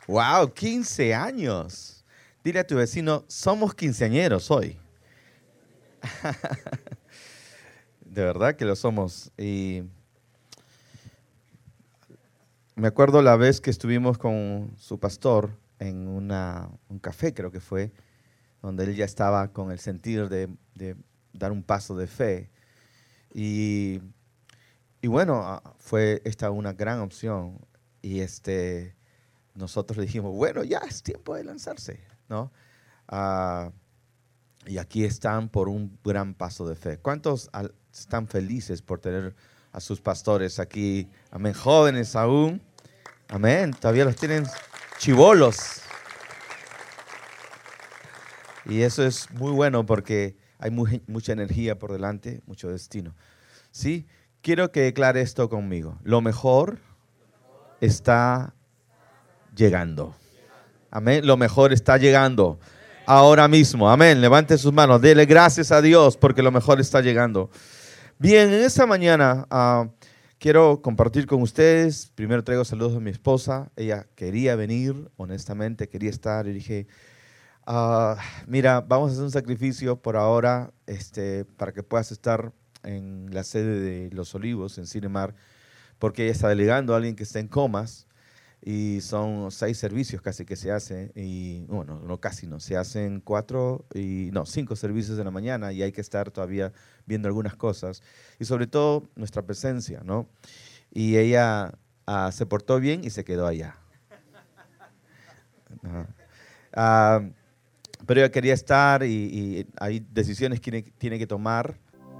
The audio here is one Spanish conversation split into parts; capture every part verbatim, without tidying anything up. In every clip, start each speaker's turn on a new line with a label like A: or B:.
A: Wow, quince años. Dile a tu vecino, somos quinceañeros hoy. De verdad que lo somos. Y me acuerdo la vez que estuvimos con su pastor en una, un café, creo que fue, donde él ya estaba con el sentir de, de dar un paso de fe. Y, y bueno, fue esta una gran opción. Y este, nosotros le dijimos, bueno, ya es tiempo de lanzarse, ¿no? Uh, y aquí están por un gran paso de fe. ¿Cuántos al, están felices por tener a sus pastores aquí? Amén, jóvenes aún. Amén, todavía los tienen chibolos. Y eso es muy bueno porque hay muy, mucha energía por delante, mucho destino. ¿Sí? Quiero que declare esto conmigo. Lo mejor está llegando. Amén, lo mejor está llegando. Ahora mismo, amén, levante sus manos, dele gracias a Dios porque lo mejor está llegando. Bien, en esta mañana uh, quiero compartir con ustedes. Primero traigo saludos a mi esposa. Ella quería venir, honestamente, quería estar. Y dije, uh, mira, vamos a hacer un sacrificio por ahora este, para que puedas estar en la sede de Los Olivos, en Cinemar, porque ella está delegando a alguien que está en comas. Y son seis servicios casi que se hacen, y bueno, no casi no, se hacen cuatro, y no, cinco servicios de la mañana y hay que estar todavía viendo algunas cosas. Y sobre todo nuestra presencia, ¿no? Y ella uh, se portó bien y se quedó allá. Uh, uh, pero ella quería estar y, y hay decisiones que tiene, tiene que tomar.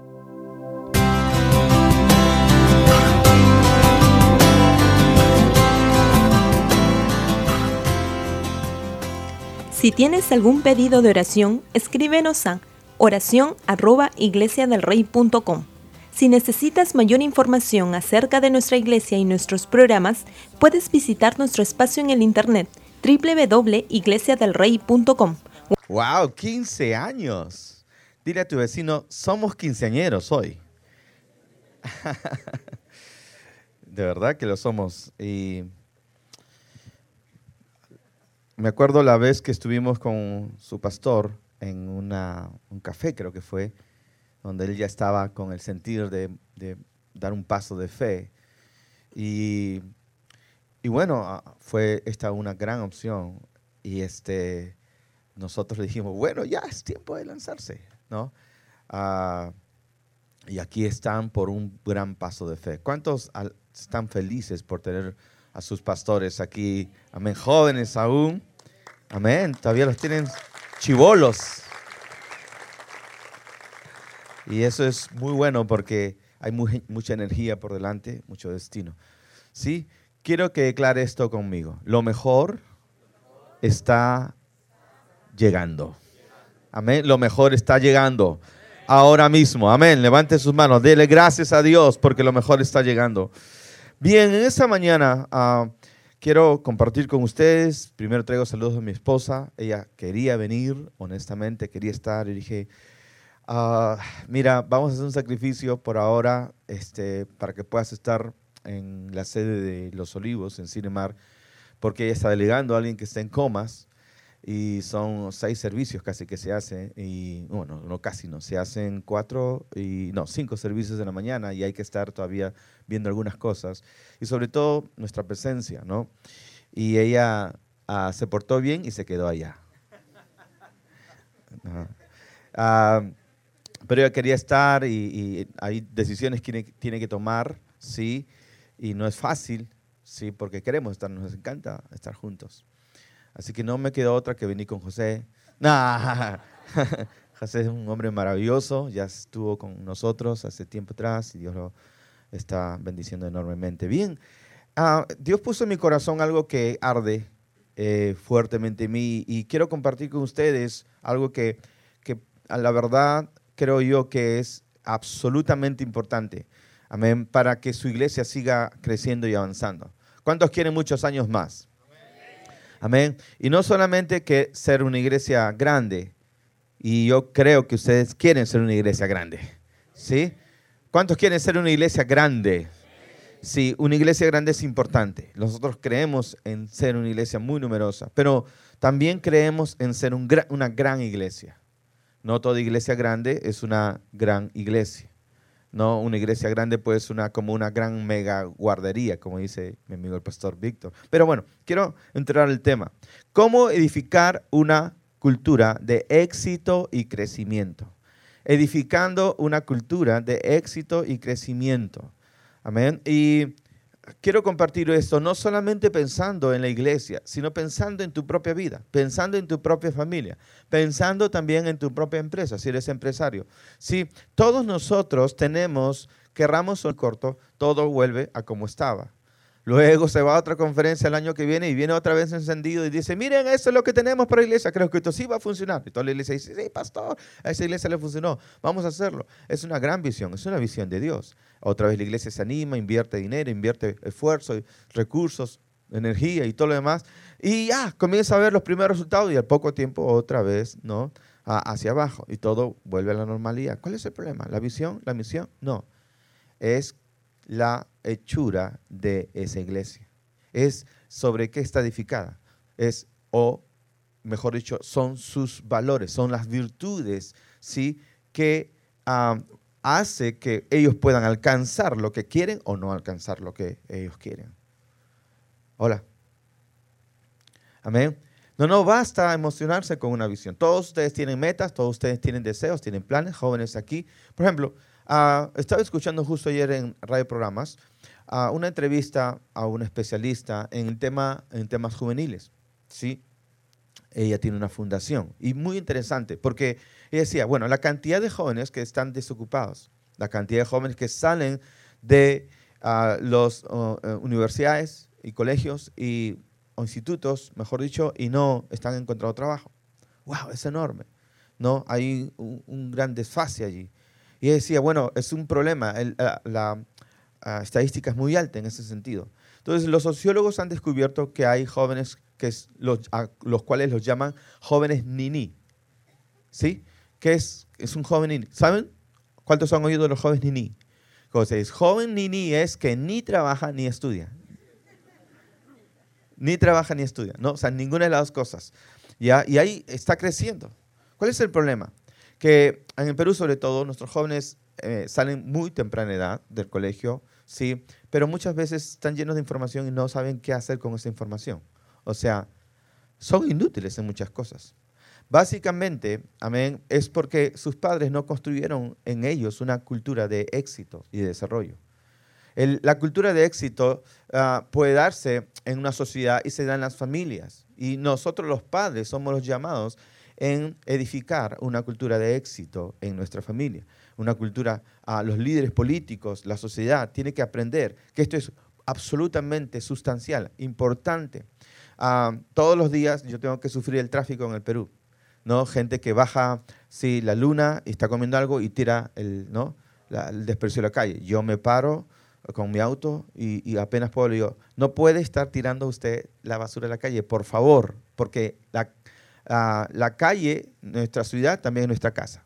B: Si tienes algún pedido de oración, escríbenos a oración arroba iglesiadelrey punto com. Si necesitas mayor información acerca de nuestra iglesia y nuestros programas, puedes visitar nuestro espacio en el internet doble u doble u doble u punto iglesia del rey punto com.
A: ¡Wow! quince años. Dile a tu vecino, somos quinceañeros hoy. De verdad que lo somos. Y me acuerdo la vez que estuvimos con su pastor en una, un café, creo que fue, donde él ya estaba con el sentir de, de dar un paso de fe. Y, y bueno, fue esta una gran opción. Y este, nosotros le dijimos, bueno, ya es tiempo de lanzarse, ¿no? Uh, y aquí están por un gran paso de fe. ¿Cuántos al, están felices por tener a sus pastores aquí? Amén, jóvenes aún. Amén, todavía los tienen chibolos. Y eso es muy bueno porque hay muy, mucha energía por delante, mucho destino. ¿Sí? Quiero que declare esto conmigo. Lo mejor está llegando. Amén, lo mejor está llegando. Ahora mismo, amén, levante sus manos, dele gracias a Dios porque lo mejor está llegando. Bien, en esta mañana uh, quiero compartir con ustedes. Primero traigo saludos a mi esposa. Ella quería venir, honestamente, quería estar. Y dije, uh, mira, vamos a hacer un sacrificio por ahora este, para que puedas estar en la sede de Los Olivos, en Cinemar, porque ella está delegando a alguien que está en comas. Y son seis servicios casi que se hacen, y bueno, no casi no, se hacen cuatro, y no, cinco servicios de la mañana y hay que estar todavía viendo algunas cosas. Y sobre todo nuestra presencia, ¿no? Y ella uh, se portó bien y se quedó allá. Uh, uh, pero ella quería estar y, y hay decisiones que tiene, tiene que tomar, sí, y no es fácil, sí, porque queremos estar, nos encanta estar juntos. Así que no me quedó otra que venir con José. Nah. José es un hombre maravilloso, ya estuvo con nosotros hace tiempo atrás y Dios lo está bendiciendo enormemente. Bien, uh, Dios puso en mi corazón algo que arde eh, fuertemente en mí y quiero compartir con ustedes algo que, que a la verdad creo yo que es absolutamente importante, amén, para que su iglesia siga creciendo y avanzando. ¿Cuántos quieren muchos años más? Amén. Y no solamente que ser una iglesia grande, y yo creo que ustedes quieren ser una iglesia grande, ¿sí? ¿Cuántos quieren ser una iglesia grande? Sí, una iglesia grande es importante. Nosotros creemos en ser una iglesia muy numerosa, pero también creemos en ser un gra- una gran iglesia. No toda iglesia grande es una gran iglesia. No, una iglesia grande puede ser una, como una gran mega guardería, como dice mi amigo el pastor Víctor. Pero bueno, quiero entrar al tema. ¿Cómo edificar una cultura de éxito y crecimiento? Edificando una cultura de éxito y crecimiento. Amén. Y quiero compartir esto no solamente pensando en la iglesia, sino pensando en tu propia vida, pensando en tu propia familia, pensando también en tu propia empresa, si eres empresario. Si todos nosotros tenemos, querramos o corto, todo vuelve a como estaba. Luego se va a otra conferencia el año que viene y viene otra vez encendido y dice, miren, esto es lo que tenemos para la iglesia, creo que esto sí va a funcionar. Y toda la iglesia dice, sí, pastor, a esa iglesia le funcionó, vamos a hacerlo. Es una gran visión, es una visión de Dios. Otra vez la iglesia se anima, invierte dinero, invierte esfuerzo, recursos, energía y todo lo demás. Y ya, comienza a ver los primeros resultados y al poco tiempo otra vez, ¿no? Hacia abajo y todo vuelve a la normalidad. ¿Cuál es el problema? ¿La visión? ¿La misión? No. Es la hechura de esa iglesia. Es sobre qué está edificada. Es, o mejor dicho, son sus valores, son las virtudes, ¿sí? Que um, hace que ellos puedan alcanzar lo que quieren o no alcanzar lo que ellos quieren. Hola. Amén. No, no basta emocionarse con una visión. Todos ustedes tienen metas, todos ustedes tienen deseos, tienen planes, jóvenes aquí. Por ejemplo, Uh, estaba escuchando justo ayer en Radio Programas uh, una entrevista a una especialista en, tema, en temas juveniles. ¿Sí? Ella tiene una fundación y muy interesante porque ella decía, bueno, la cantidad de jóvenes que están desocupados, la cantidad de jóvenes que salen de uh, las uh, universidades y colegios y o institutos, mejor dicho, y no están encontrando trabajo. ¡Wow! Es enorme. ¿No? Hay un, un gran desfase allí. Y decía, bueno, es un problema, el, la, la, la estadística es muy alta en ese sentido. Entonces, los sociólogos han descubierto que hay jóvenes que es, los, a los cuales los llaman jóvenes niní. ¿Sí? ¿Qué es, es un joven niní? ¿Saben cuántos han oído de los jóvenes niní? Entonces, joven niní es que ni trabaja ni estudia. Ni trabaja ni estudia, ¿no? O sea, ninguna de las dos cosas. ¿Ya? Y ahí está creciendo. ¿Cuál es el problema? Que en el Perú, sobre todo, nuestros jóvenes eh, salen muy temprana edad del colegio, sí, pero muchas veces están llenos de información y no saben qué hacer con esa información. O sea, son inútiles en muchas cosas. Básicamente, amén, es porque sus padres no construyeron en ellos una cultura de éxito y de desarrollo. El, la cultura de éxito uh, puede darse en una sociedad y se da en las familias. Y nosotros los padres somos los llamados en edificar una cultura de éxito en nuestra familia. Una cultura, uh, los líderes políticos, la sociedad, tiene que aprender que esto es absolutamente sustancial, importante. Uh, todos los días yo tengo que sufrir el tráfico en el Perú, ¿no? Gente que baja, sí, la luna y está comiendo algo y tira el, ¿no? la, el desperdicio a la calle. Yo me paro con mi auto y, y apenas puedo le digo, no puede estar tirando usted la basura a la calle, por favor, porque la Uh, la calle, nuestra ciudad, también es nuestra casa.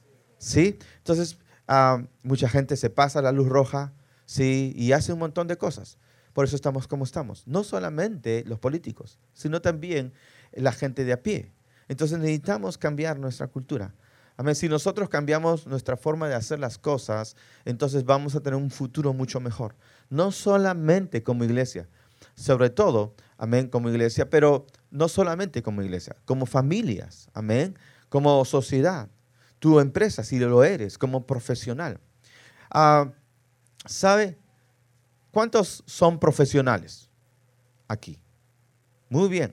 A: ¿Sí? Entonces, uh, mucha gente se pasa la luz roja, ¿sí? Y hace un montón de cosas. Por eso estamos como estamos. No solamente los políticos, sino también la gente de a pie. Entonces necesitamos cambiar nuestra cultura. Amén. Si nosotros cambiamos nuestra forma de hacer las cosas, entonces vamos a tener un futuro mucho mejor. No solamente como iglesia, sobre todo, amén, como iglesia, pero no solamente como iglesia, como familias, amén, como sociedad, tu empresa, si lo eres, como profesional. Uh, ¿Sabe cuántos son profesionales aquí? Muy bien,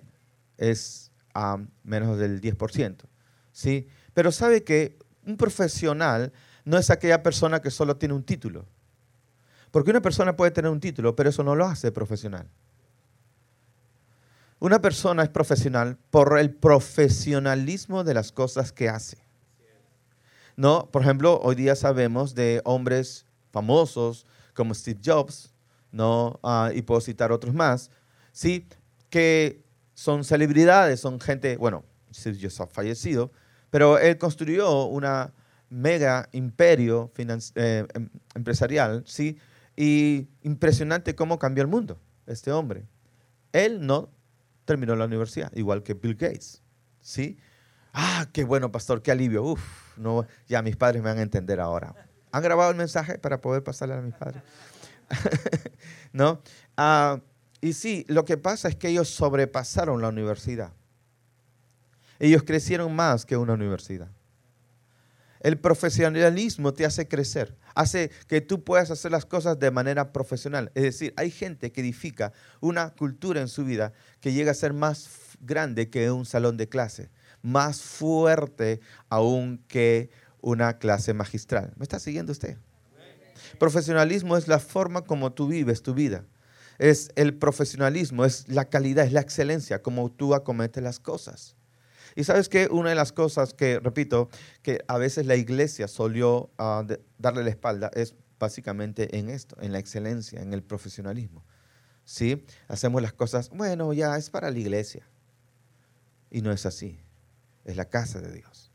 A: es um, menos del diez por ciento, ¿sí? Pero ¿sabe que un profesional no es aquella persona que solo tiene un título? Porque una persona puede tener un título, pero eso no lo hace profesional. Una persona es profesional por el profesionalismo de las cosas que hace. ¿No? Por ejemplo, hoy día sabemos de hombres famosos como Steve Jobs, ¿no? Uh, y puedo citar otros más, ¿sí? Que son celebridades, son gente, bueno, Steve Jobs ha fallecido, pero él construyó una mega imperio financi- eh, empresarial, ¿sí? Y impresionante cómo cambió el mundo este hombre. Él no terminó la universidad, igual que Bill Gates. ¿Sí? Ah, qué bueno, pastor, qué alivio. Uf, no, ya mis padres me van a entender ahora. ¿Han grabado el mensaje para poder pasarle a mis padres? ¿No? Uh, y sí, lo que pasa es que ellos sobrepasaron la universidad. Ellos crecieron más que una universidad. El profesionalismo te hace crecer, hace que tú puedas hacer las cosas de manera profesional. Es decir, hay gente que edifica una cultura en su vida que llega a ser más grande que un salón de clase, más fuerte aún que una clase magistral. ¿Me está siguiendo usted? Profesionalismo es la forma como tú vives tu vida. Es el profesionalismo, es la calidad, es la excelencia, como tú acometes las cosas. Y sabes que una de las cosas que, repito, que a veces la iglesia solió uh, de, darle la espalda es básicamente en esto, en la excelencia, en el profesionalismo. ¿Sí? Hacemos las cosas, bueno, ya es para la iglesia. Y no es así. Es la casa de Dios.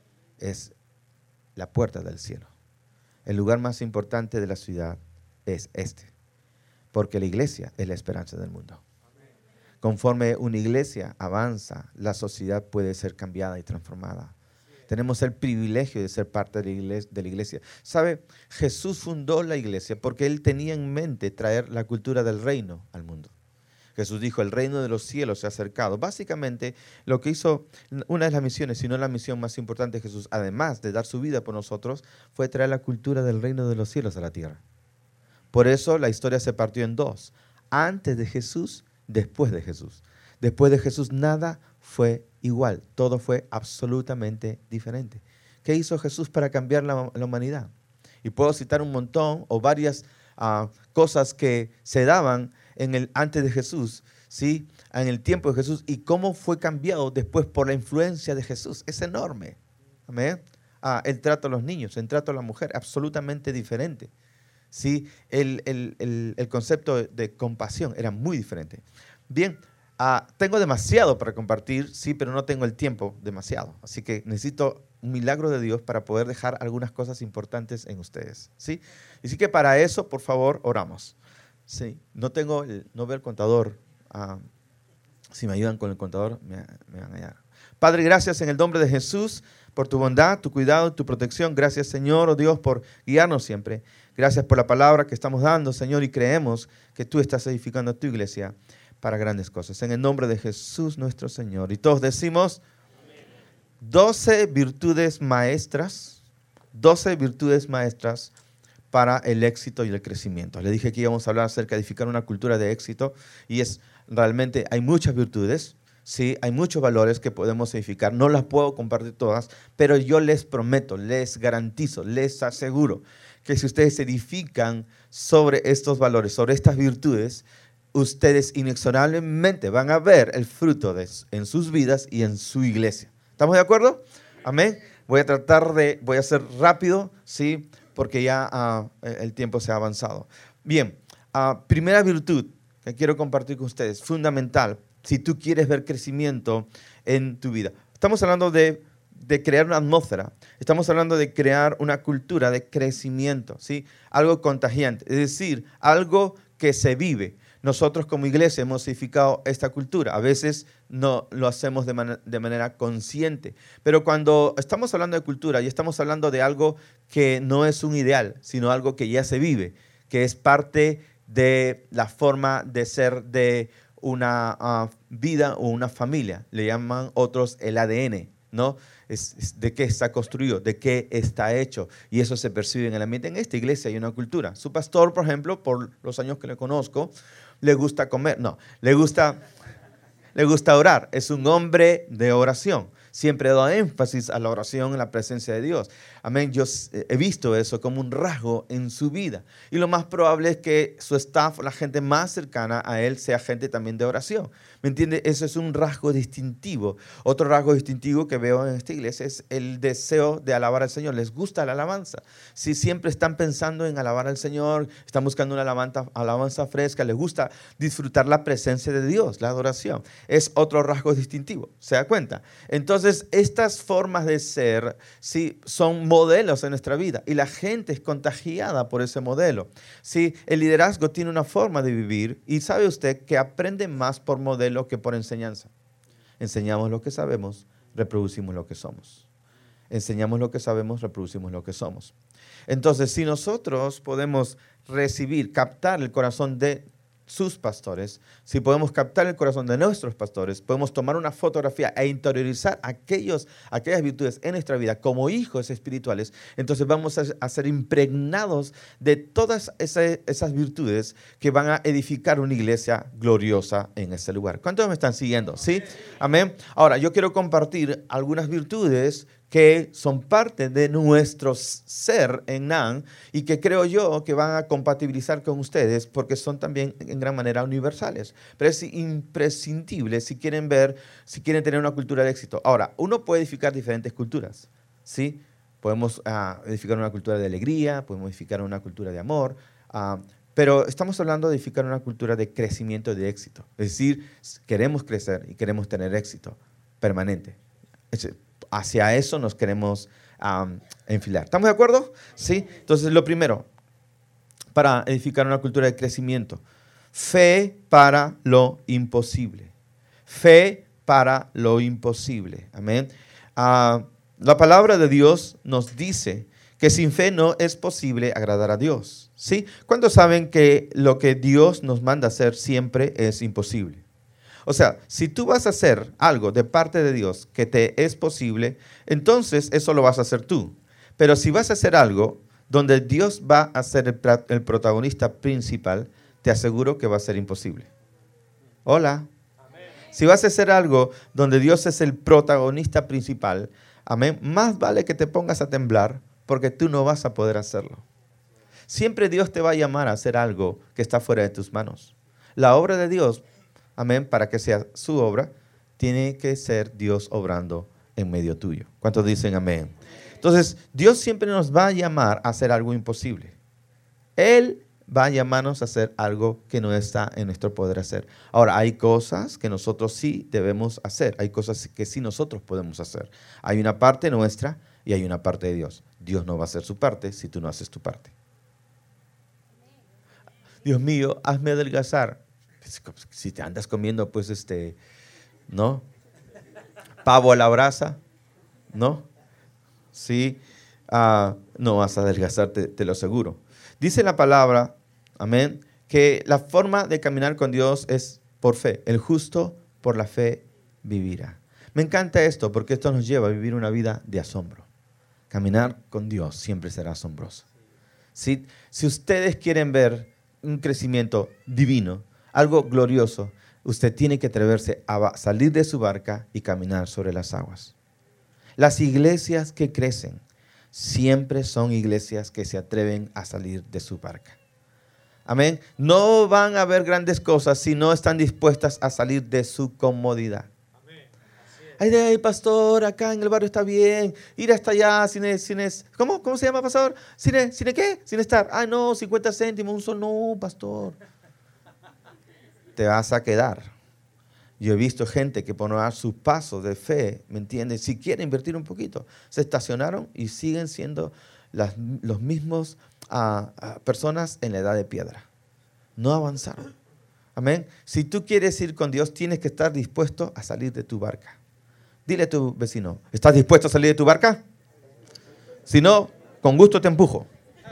A: Es la puerta del cielo. El lugar más importante de la ciudad es este. Porque la iglesia es la esperanza del mundo. Conforme una iglesia avanza, la sociedad puede ser cambiada y transformada. Tenemos el privilegio de ser parte de la iglesia. De la iglesia. ¿Sabe? Jesús fundó la iglesia porque Él tenía en mente traer la cultura del reino al mundo. Jesús dijo, el reino de los cielos se ha acercado. Básicamente, lo que hizo una de las misiones, si no la misión más importante de Jesús, además de dar su vida por nosotros, fue traer la cultura del reino de los cielos a la tierra. Por eso la historia se partió en dos. Antes de Jesús, después de Jesús. Después de Jesús nada fue igual. Todo fue absolutamente diferente. ¿Qué hizo Jesús para cambiar la, la humanidad? Y puedo citar un montón o varias uh, cosas que se daban en el, antes de Jesús, ¿sí? En el tiempo de Jesús, y cómo fue cambiado después por la influencia de Jesús. Es enorme. ¿Amén? Ah, el trato a los niños, el trato a la mujer, absolutamente diferente. ¿Sí? El, el, el, el concepto de, de compasión era muy diferente. Bien, uh, tengo demasiado para compartir, sí, pero no tengo el tiempo demasiado. Así que necesito un milagro de Dios para poder dejar algunas cosas importantes en ustedes. ¿Sí? Así que para eso, por favor, oramos. Sí, no tengo, el, no veo el contador. Uh, si me ayudan con el contador, me, me van a ayudar. Padre, gracias en el nombre de Jesús por tu bondad, tu cuidado, tu protección. Gracias, Señor, oh Dios, por guiarnos siempre. Gracias por la palabra que estamos dando, Señor, y creemos que tú estás edificando tu iglesia para grandes cosas. En el nombre de Jesús, nuestro Señor. Y todos decimos, doce virtudes maestras, doce virtudes maestras para el éxito y el crecimiento. Le dije que íbamos a hablar acerca de edificar una cultura de éxito, y es realmente, hay muchas virtudes. Sí, hay muchos valores que podemos edificar, no las puedo compartir todas, pero yo les prometo, les garantizo, les aseguro que si ustedes edifican sobre estos valores, sobre estas virtudes, ustedes inexorablemente van a ver el fruto de, en sus vidas y en su iglesia. ¿Estamos de acuerdo? Amén. Voy a tratar de, voy a ser rápido, sí, porque ya uh, el tiempo se ha avanzado. Bien, uh, primera virtud que quiero compartir con ustedes, fundamental, si tú quieres ver crecimiento en tu vida. Estamos hablando de, de crear una atmósfera. Estamos hablando de crear una cultura de crecimiento, ¿sí? Algo contagiante, es decir, algo que se vive. Nosotros como iglesia hemos edificado esta cultura. A veces no lo hacemos de, man- de manera consciente. Pero cuando estamos hablando de cultura y estamos hablando de algo que no es un ideal, sino algo que ya se vive, que es parte de la forma de ser de una uh, vida o una familia. Le llaman otros el A D N, ¿no? Es, es de qué está construido, de qué está hecho. Y eso se percibe en el ambiente. En esta iglesia hay una cultura. Su pastor, por ejemplo, por los años que le conozco, le gusta comer. No, le gusta, le gusta orar. Es un hombre de oración. Siempre da énfasis a la oración en la presencia de Dios. Amén. Yo he visto eso como un rasgo en su vida. Y lo más probable es que su staff, la gente más cercana a él, sea gente también de oración. ¿Me entiende? Eso es un rasgo distintivo. Otro rasgo distintivo que veo en esta iglesia es el deseo de alabar al Señor. Les gusta la alabanza. Si siempre están pensando en alabar al Señor, están buscando una alabanza, alabanza fresca, les gusta disfrutar la presencia de Dios, la adoración. Es otro rasgo distintivo. ¿Se da cuenta? Entonces, Entonces, estas formas de ser, sí, son modelos en nuestra vida y la gente es contagiada por ese modelo. Sí, el liderazgo tiene una forma de vivir y sabe usted que aprende más por modelo que por enseñanza. Enseñamos lo que sabemos, reproducimos lo que somos. Enseñamos lo que sabemos, reproducimos lo que somos. Entonces, si nosotros podemos recibir, captar el corazón de sus pastores, si podemos captar el corazón de nuestros pastores, podemos tomar una fotografía e interiorizar aquellos, aquellas virtudes en nuestra vida como hijos espirituales, entonces vamos a, a ser impregnados de todas esa, esas virtudes que van a edificar una iglesia gloriosa en ese lugar. ¿Cuántos me están siguiendo? ¿Sí? Amén. Ahora, yo quiero compartir algunas virtudes que son parte de nuestro ser en N A N y que creo yo que van a compatibilizar con ustedes porque son también en gran manera universales. Pero es imprescindible si quieren ver, si quieren tener una cultura de éxito. Ahora, uno puede edificar diferentes culturas, ¿sí? Podemos uh, edificar una cultura de alegría, podemos edificar una cultura de amor, uh, pero estamos hablando de edificar una cultura de crecimiento y de éxito. Es decir, queremos crecer y queremos tener éxito permanente. Es, Hacia eso nos queremos um, enfilar. ¿Estamos de acuerdo? Sí. Entonces, lo primero, para edificar una cultura de crecimiento, fe para lo imposible. Fe para lo imposible. Amén. Uh, la palabra de Dios nos dice que sin fe no es posible agradar a Dios. ¿Sí? ¿Cuántos saben que lo que Dios nos manda hacer siempre es imposible? O sea, si tú vas a hacer algo de parte de Dios que te es posible, entonces eso lo vas a hacer tú. Pero si vas a hacer algo donde Dios va a ser el, el protagonista principal, te aseguro que va a ser imposible. Hola. Amén. Si vas a hacer algo donde Dios es el protagonista principal, amén, más vale que te pongas a temblar porque tú no vas a poder hacerlo. Siempre Dios te va a llamar a hacer algo que está fuera de tus manos. La obra de Dios, amén, para que sea su obra, tiene que ser Dios obrando en medio tuyo. ¿Cuántos dicen amén? Entonces, Dios siempre nos va a llamar a hacer algo imposible. Él va a llamarnos a hacer algo que no está en nuestro poder hacer. Ahora, hay cosas que nosotros sí debemos hacer. Hay cosas que sí nosotros podemos hacer. Hay una parte nuestra y hay una parte de Dios. Dios no va a hacer su parte si tú no haces tu parte. Dios mío, hazme adelgazar. Si te andas comiendo, pues, este, ¿no? Pavo a la brasa, ¿no? Sí, uh, no vas a adelgazar, te, te lo aseguro. Dice la palabra, amén, que la forma de caminar con Dios es por fe. El justo por la fe vivirá. Me encanta esto porque esto nos lleva a vivir una vida de asombro. Caminar con Dios siempre será asombroso. ¿Sí? Si ustedes quieren ver un crecimiento divino, algo glorioso, usted tiene que atreverse a salir de su barca y caminar sobre las aguas. Las iglesias que crecen siempre son iglesias que se atreven a salir de su barca. Amén. No van a ver grandes cosas si no están dispuestas a salir de su comodidad. Ay, ay, pastor, acá en el barrio está bien. Ir hasta allá sin, sin ¿cómo? ¿Cómo se llama, pastor? ¿Sin, sin qué? Sin estar. Ah, no, cincuenta céntimos, un sol. No, pastor. Te vas a quedar. Yo he visto gente que por no dar sus pasos de fe, ¿me entiendes? Si quiere invertir un poquito, se estacionaron y siguen siendo las los mismos uh, uh, personas en la edad de piedra. No avanzaron. Amén. Si tú quieres ir con Dios, tienes que estar dispuesto a salir de tu barca. Dile a tu vecino, ¿estás dispuesto a salir de tu barca? Si no, con gusto te empujo.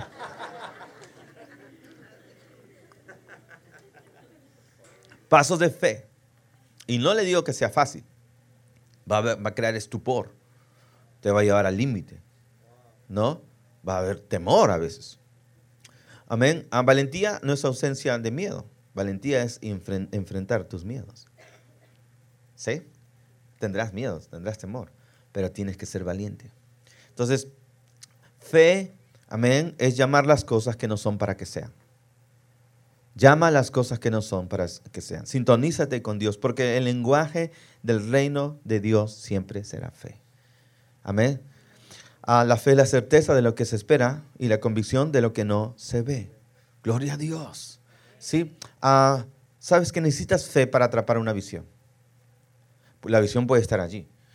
A: Pasos de fe. Y no le digo que sea fácil. Va a, haber, va a crear estupor. Te va a llevar al límite. ¿No? Va a haber temor a veces. Amén. Ah, valentía no es ausencia de miedo. Valentía es enfren- enfrentar tus miedos. ¿Sí? Tendrás miedos, tendrás temor, pero tienes que ser valiente. Entonces, fe, amén, es llamar las cosas que no son para que sean. Llama las cosas que no son para que sean. Sintonízate con Dios, porque el lenguaje del reino de Dios siempre será fe. Amén. Ah, la fe es la certeza de lo que se espera y la convicción de lo que no se ve. Gloria a Dios. ¿Sí? Ah, ¿sabes que necesitas fe para atrapar una visión? La visión puede estar allí,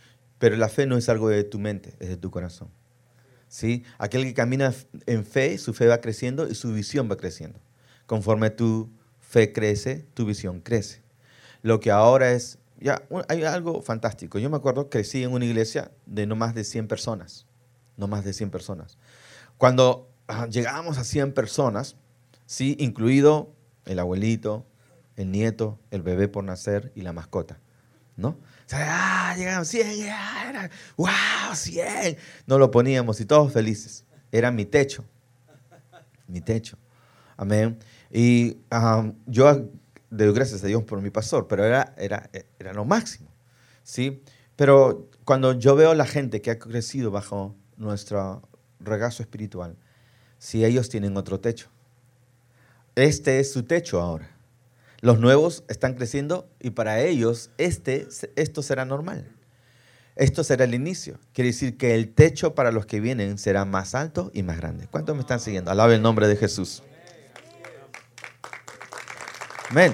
A: Pero la fe no es algo de tu mente, es de tu corazón. ¿Sí? Aquel que camina en fe, su fe va creciendo y su visión va creciendo. Conforme tu fe crece, tu visión crece. Lo que ahora es, ya, hay algo fantástico. Yo me acuerdo, crecí en una iglesia de no más de cien personas. No más de cien personas. Cuando ah, llegábamos a cien personas, ¿sí? Incluido el abuelito, el nieto, el bebé por nacer y la mascota, ¿no? O sea, ah, llegaron cien, ya, era, wow, cien. Nos lo poníamos y todos felices. Era mi techo. Mi techo. Amén. Y um, yo doy gracias a Dios por mi pastor, pero era, era, era lo máximo, ¿sí? Pero cuando yo veo a la gente que ha crecido bajo nuestro regazo espiritual, si ellos tienen otro techo. Este es su techo ahora. Los nuevos están creciendo y para ellos este, esto será normal. Esto será el inicio. Quiere decir que el techo para los que vienen será más alto y más grande. ¿Cuántos me están siguiendo? Alabe el nombre de Jesús. Amén.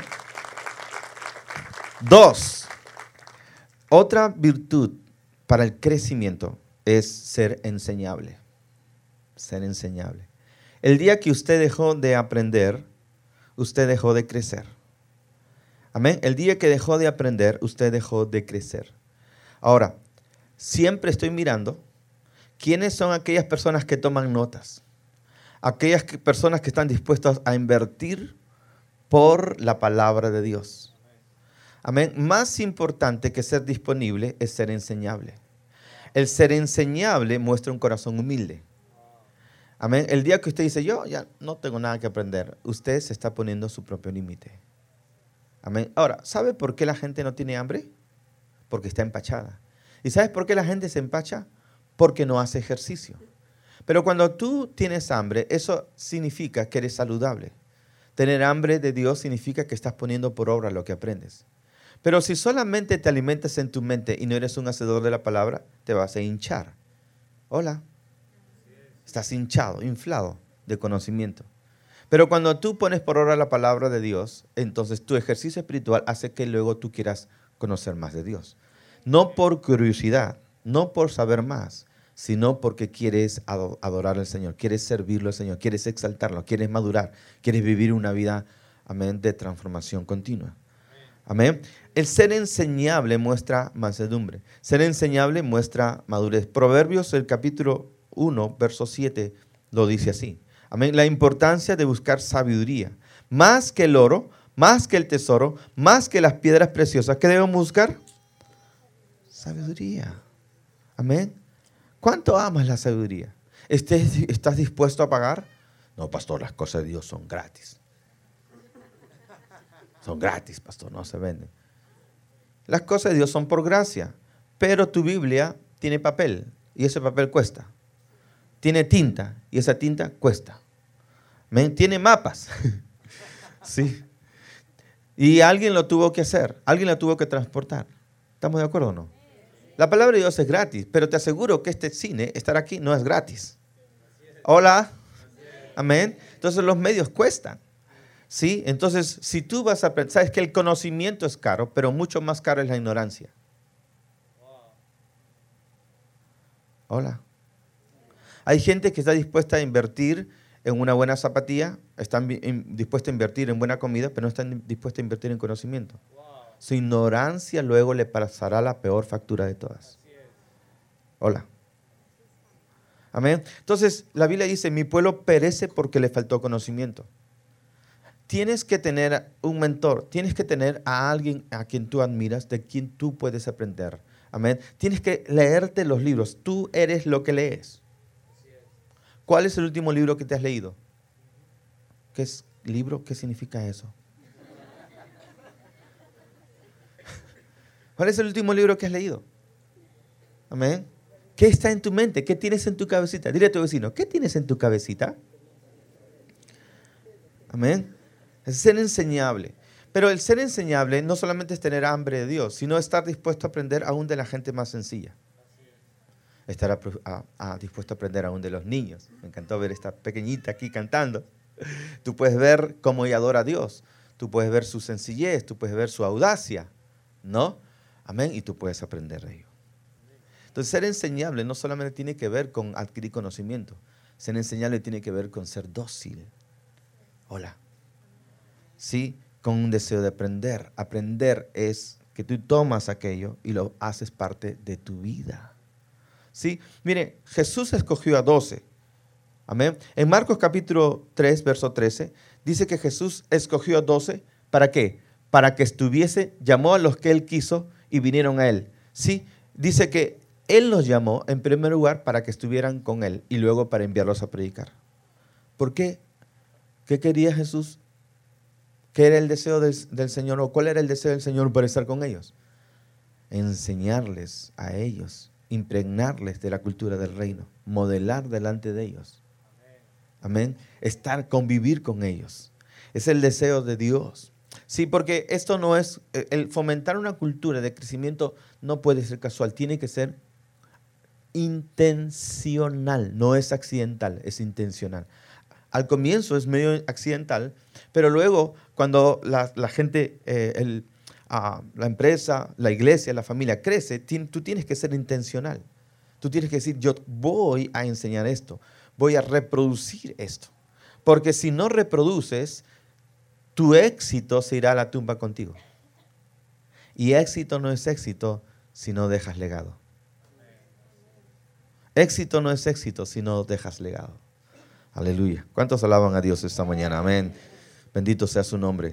A: Dos. Otra virtud para el crecimiento es ser enseñable. Ser enseñable. El día que usted dejó de aprender, usted dejó de crecer. Amén. El día que dejó de aprender, usted dejó de crecer. Ahora, siempre estoy mirando quiénes son aquellas personas que toman notas. Aquellas que, personas que están dispuestas a invertir por la palabra de Dios. Amén. Más importante que ser disponible es ser enseñable. El ser enseñable muestra un corazón humilde. Amén. El día que usted dice, yo ya no tengo nada que aprender, usted se está poniendo su propio límite. Amén. Ahora, ¿sabe por qué la gente no tiene hambre? Porque está empachada. ¿Y sabes por qué la gente se empacha? Porque no hace ejercicio. Pero cuando tú tienes hambre, eso significa que eres saludable. Tener hambre de Dios significa que estás poniendo por obra lo que aprendes. Pero si solamente te alimentas en tu mente y no eres un hacedor de la palabra, te vas a hinchar. Hola. Estás hinchado, inflado de conocimiento. Pero cuando tú pones por obra la palabra de Dios, entonces tu ejercicio espiritual hace que luego tú quieras conocer más de Dios. No por curiosidad, no por saber más, sino porque quieres adorar al Señor, quieres servirlo al Señor, quieres exaltarlo, quieres madurar, quieres vivir una vida, amén, de transformación continua. Amén. El ser enseñable muestra mansedumbre. Ser enseñable muestra madurez. Proverbios, el capítulo uno, verso siete, lo dice así. Amén. La importancia de buscar sabiduría. Más que el oro, más que el tesoro, más que las piedras preciosas. ¿Qué debemos buscar? Sabiduría. Amén. ¿Cuánto amas la sabiduría? ¿Estás dispuesto a pagar? No, pastor, las cosas de Dios son gratis. Son gratis, pastor, no se venden. Las cosas de Dios son por gracia, pero tu Biblia tiene papel y ese papel cuesta. Tiene tinta y esa tinta cuesta. ¿Men? Tiene mapas. Sí. Y alguien lo tuvo que hacer, alguien lo tuvo que transportar. ¿Estamos de acuerdo o no? La palabra de Dios es gratis, pero te aseguro que este cine, estar aquí, no es gratis. Hola. Amén. Entonces los medios cuestan. ¿Sí? Entonces, si tú vas a aprender, sabes que el conocimiento es caro, pero mucho más caro es la ignorancia. Hola. Hay gente que está dispuesta a invertir en una buena zapatilla, están dispuesta a invertir en buena comida, pero no están dispuesta a invertir en conocimiento. Su ignorancia luego le pasará la peor factura de todas. Hola. Amén. Entonces, la Biblia dice, mi pueblo perece porque le faltó conocimiento. Tienes que tener un mentor, tienes que tener a alguien a quien tú admiras, de quien tú puedes aprender. Amén. Tienes que leerte los libros. Tú eres lo que lees. ¿Cuál es el último libro que te has leído? ¿Qué es libro? ¿Qué significa eso? ¿Cuál es el último libro que has leído? Amén. ¿Qué está en tu mente? ¿Qué tienes en tu cabecita? Dile a tu vecino, ¿qué tienes en tu cabecita? Amén. Es ser enseñable. Pero el ser enseñable no solamente es tener hambre de Dios, sino estar dispuesto a aprender aún de la gente más sencilla. Estar a, a, a, dispuesto a aprender aún de los niños. Me encantó ver esta pequeñita aquí cantando. Tú puedes ver cómo ella adora a Dios. Tú puedes ver su sencillez, tú puedes ver su audacia, ¿no? Amén. Y tú puedes aprender de ello. Entonces, ser enseñable no solamente tiene que ver con adquirir conocimiento. Ser enseñable tiene que ver con ser dócil. Hola. Sí, con un deseo de aprender. Aprender es que tú tomas aquello y lo haces parte de tu vida. Sí, mire, Jesús escogió a doce. Amén. En Marcos capítulo tres, verso trece, dice que Jesús escogió a doce. ¿Para qué? Para que estuviese, llamó a los que Él quiso y vinieron a Él. Sí, dice que Él los llamó en primer lugar para que estuvieran con Él y luego para enviarlos a predicar. ¿Por qué? ¿Qué quería Jesús? ¿Qué era el deseo del, del Señor o cuál era el deseo del Señor para estar con ellos? Enseñarles a ellos, impregnarles de la cultura del reino, modelar delante de ellos. Amén. Estar, convivir con ellos. Es el deseo de Dios. Sí, porque esto no es, el fomentar una cultura de crecimiento no puede ser casual, tiene que ser intencional, no es accidental, es intencional. Al comienzo es medio accidental, pero luego cuando la, la gente, eh, el, uh, la empresa, la iglesia, la familia crece, ti, tú tienes que ser intencional. Tú tienes que decir, yo voy a enseñar esto, voy a reproducir esto. Porque si no reproduces, tu éxito se irá a la tumba contigo. Y éxito no es éxito si no dejas legado. Éxito no es éxito si no dejas legado. Aleluya. ¿Cuántos alaban a Dios esta mañana? Amén. Bendito sea su nombre.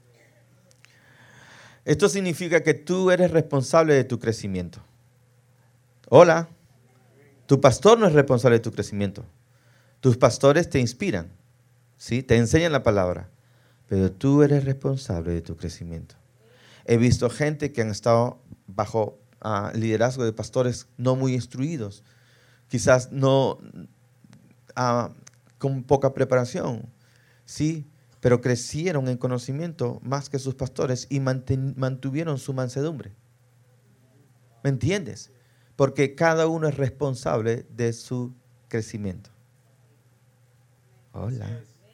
A: Esto significa que tú eres responsable de tu crecimiento. Hola. Tu pastor no es responsable de tu crecimiento. Tus pastores te inspiran, ¿sí? Te enseñan la palabra, pero tú eres responsable de tu crecimiento. He visto gente que han estado bajo uh, liderazgo de pastores no muy instruidos, quizás no uh, con poca preparación, ¿sí? Pero crecieron en conocimiento más que sus pastores y manten, mantuvieron su mansedumbre. ¿Me entiendes? Porque cada uno es responsable de su crecimiento. Hola.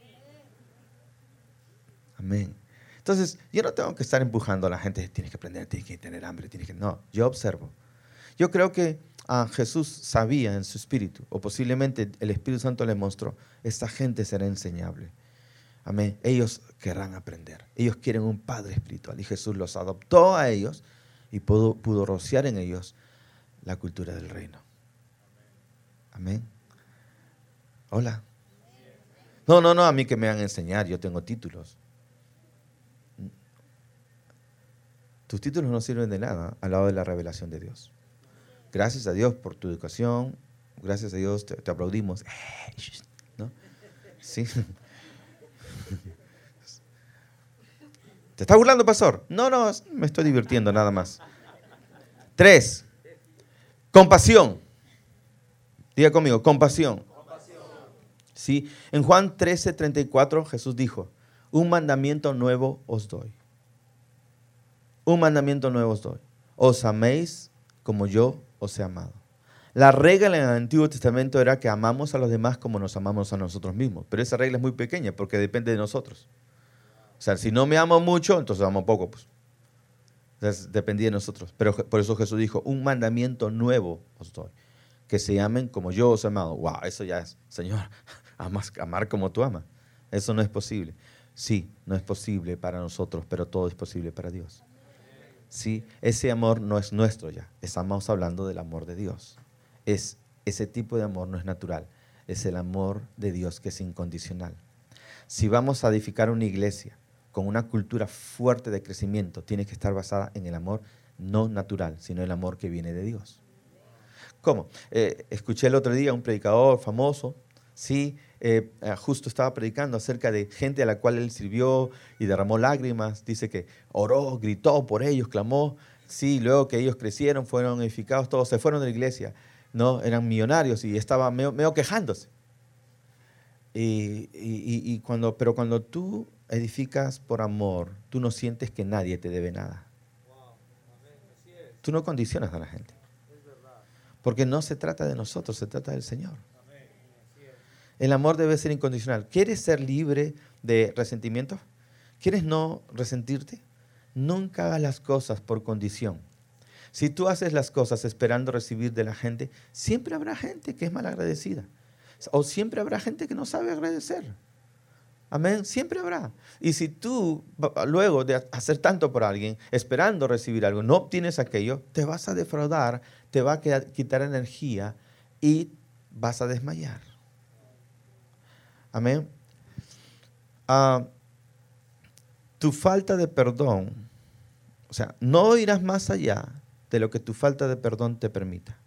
A: Amén. Entonces, yo no tengo que estar empujando a la gente, tienes que aprender, tienes que tener hambre, tienes que... No, yo observo. Yo creo que uh, Jesús sabía en su espíritu, o posiblemente el Espíritu Santo le mostró, esta gente será enseñable. Amén. Ellos querrán aprender. Ellos quieren un Padre espiritual. Y Jesús los adoptó a ellos y pudo, pudo rociar en ellos la cultura del reino. Amén. Hola. No, no, no, a mí que me van a enseñar, yo tengo títulos. Tus títulos no sirven de nada al lado de la revelación de Dios. Gracias a Dios por tu educación, gracias a Dios te, te aplaudimos. ¿No? Sí. ¿Te estás burlando, pastor? No, no, me estoy divirtiendo nada más. Tres. Compasión. Diga conmigo, compasión. Compasión. Sí. En Juan trece, treinta y cuatro, Jesús dijo, un mandamiento nuevo os doy. Un mandamiento nuevo os doy. Os améis como yo os he amado. La regla en el Antiguo Testamento era que amamos a los demás como nos amamos a nosotros mismos. Pero esa regla es muy pequeña porque depende de nosotros. O sea, si no me amo mucho, entonces amo poco. Pues. Entonces dependía de nosotros. Pero por eso Jesús dijo, un mandamiento nuevo os doy. Que se amen como yo os he amado. Wow, eso ya es, Señor, amas, amar como tú amas. Eso no es posible. Sí, no es posible para nosotros, pero todo es posible para Dios. Sí, ese amor no es nuestro ya. Estamos hablando del amor de Dios. Es, ese tipo de amor no es natural. Es el amor de Dios que es incondicional. Si vamos a edificar una iglesia con una cultura fuerte de crecimiento, tiene que estar basada en el amor no natural, sino el amor que viene de Dios. ¿Cómo? Eh, escuché el otro día a un predicador famoso, sí, eh, justo estaba predicando acerca de gente a la cual él sirvió y derramó lágrimas. Dice que oró, gritó por ellos, clamó. Sí, luego que ellos crecieron, fueron edificados, todos se fueron de la iglesia, ¿no? Eran millonarios y estaban medio, medio quejándose. Y, y, y cuando, pero cuando tú edificas por amor, tú no sientes que nadie te debe nada. Tú no condicionas a la gente. Porque no se trata de nosotros, se trata del Señor. El amor debe ser incondicional. ¿Quieres ser libre de resentimiento? ¿Quieres no resentirte? Nunca hagas las cosas por condición. Si tú haces las cosas esperando recibir de la gente, siempre habrá gente que es malagradecida. O siempre habrá gente que no sabe agradecer. Amén, siempre habrá. Y si tú, luego de hacer tanto por alguien, esperando recibir algo, no obtienes aquello, te vas a defraudar, te va a quedar, quitar energía y vas a desmayar. Amén. Uh, tu falta de perdón, o sea, no irás más allá de lo que tu falta de perdón te permita.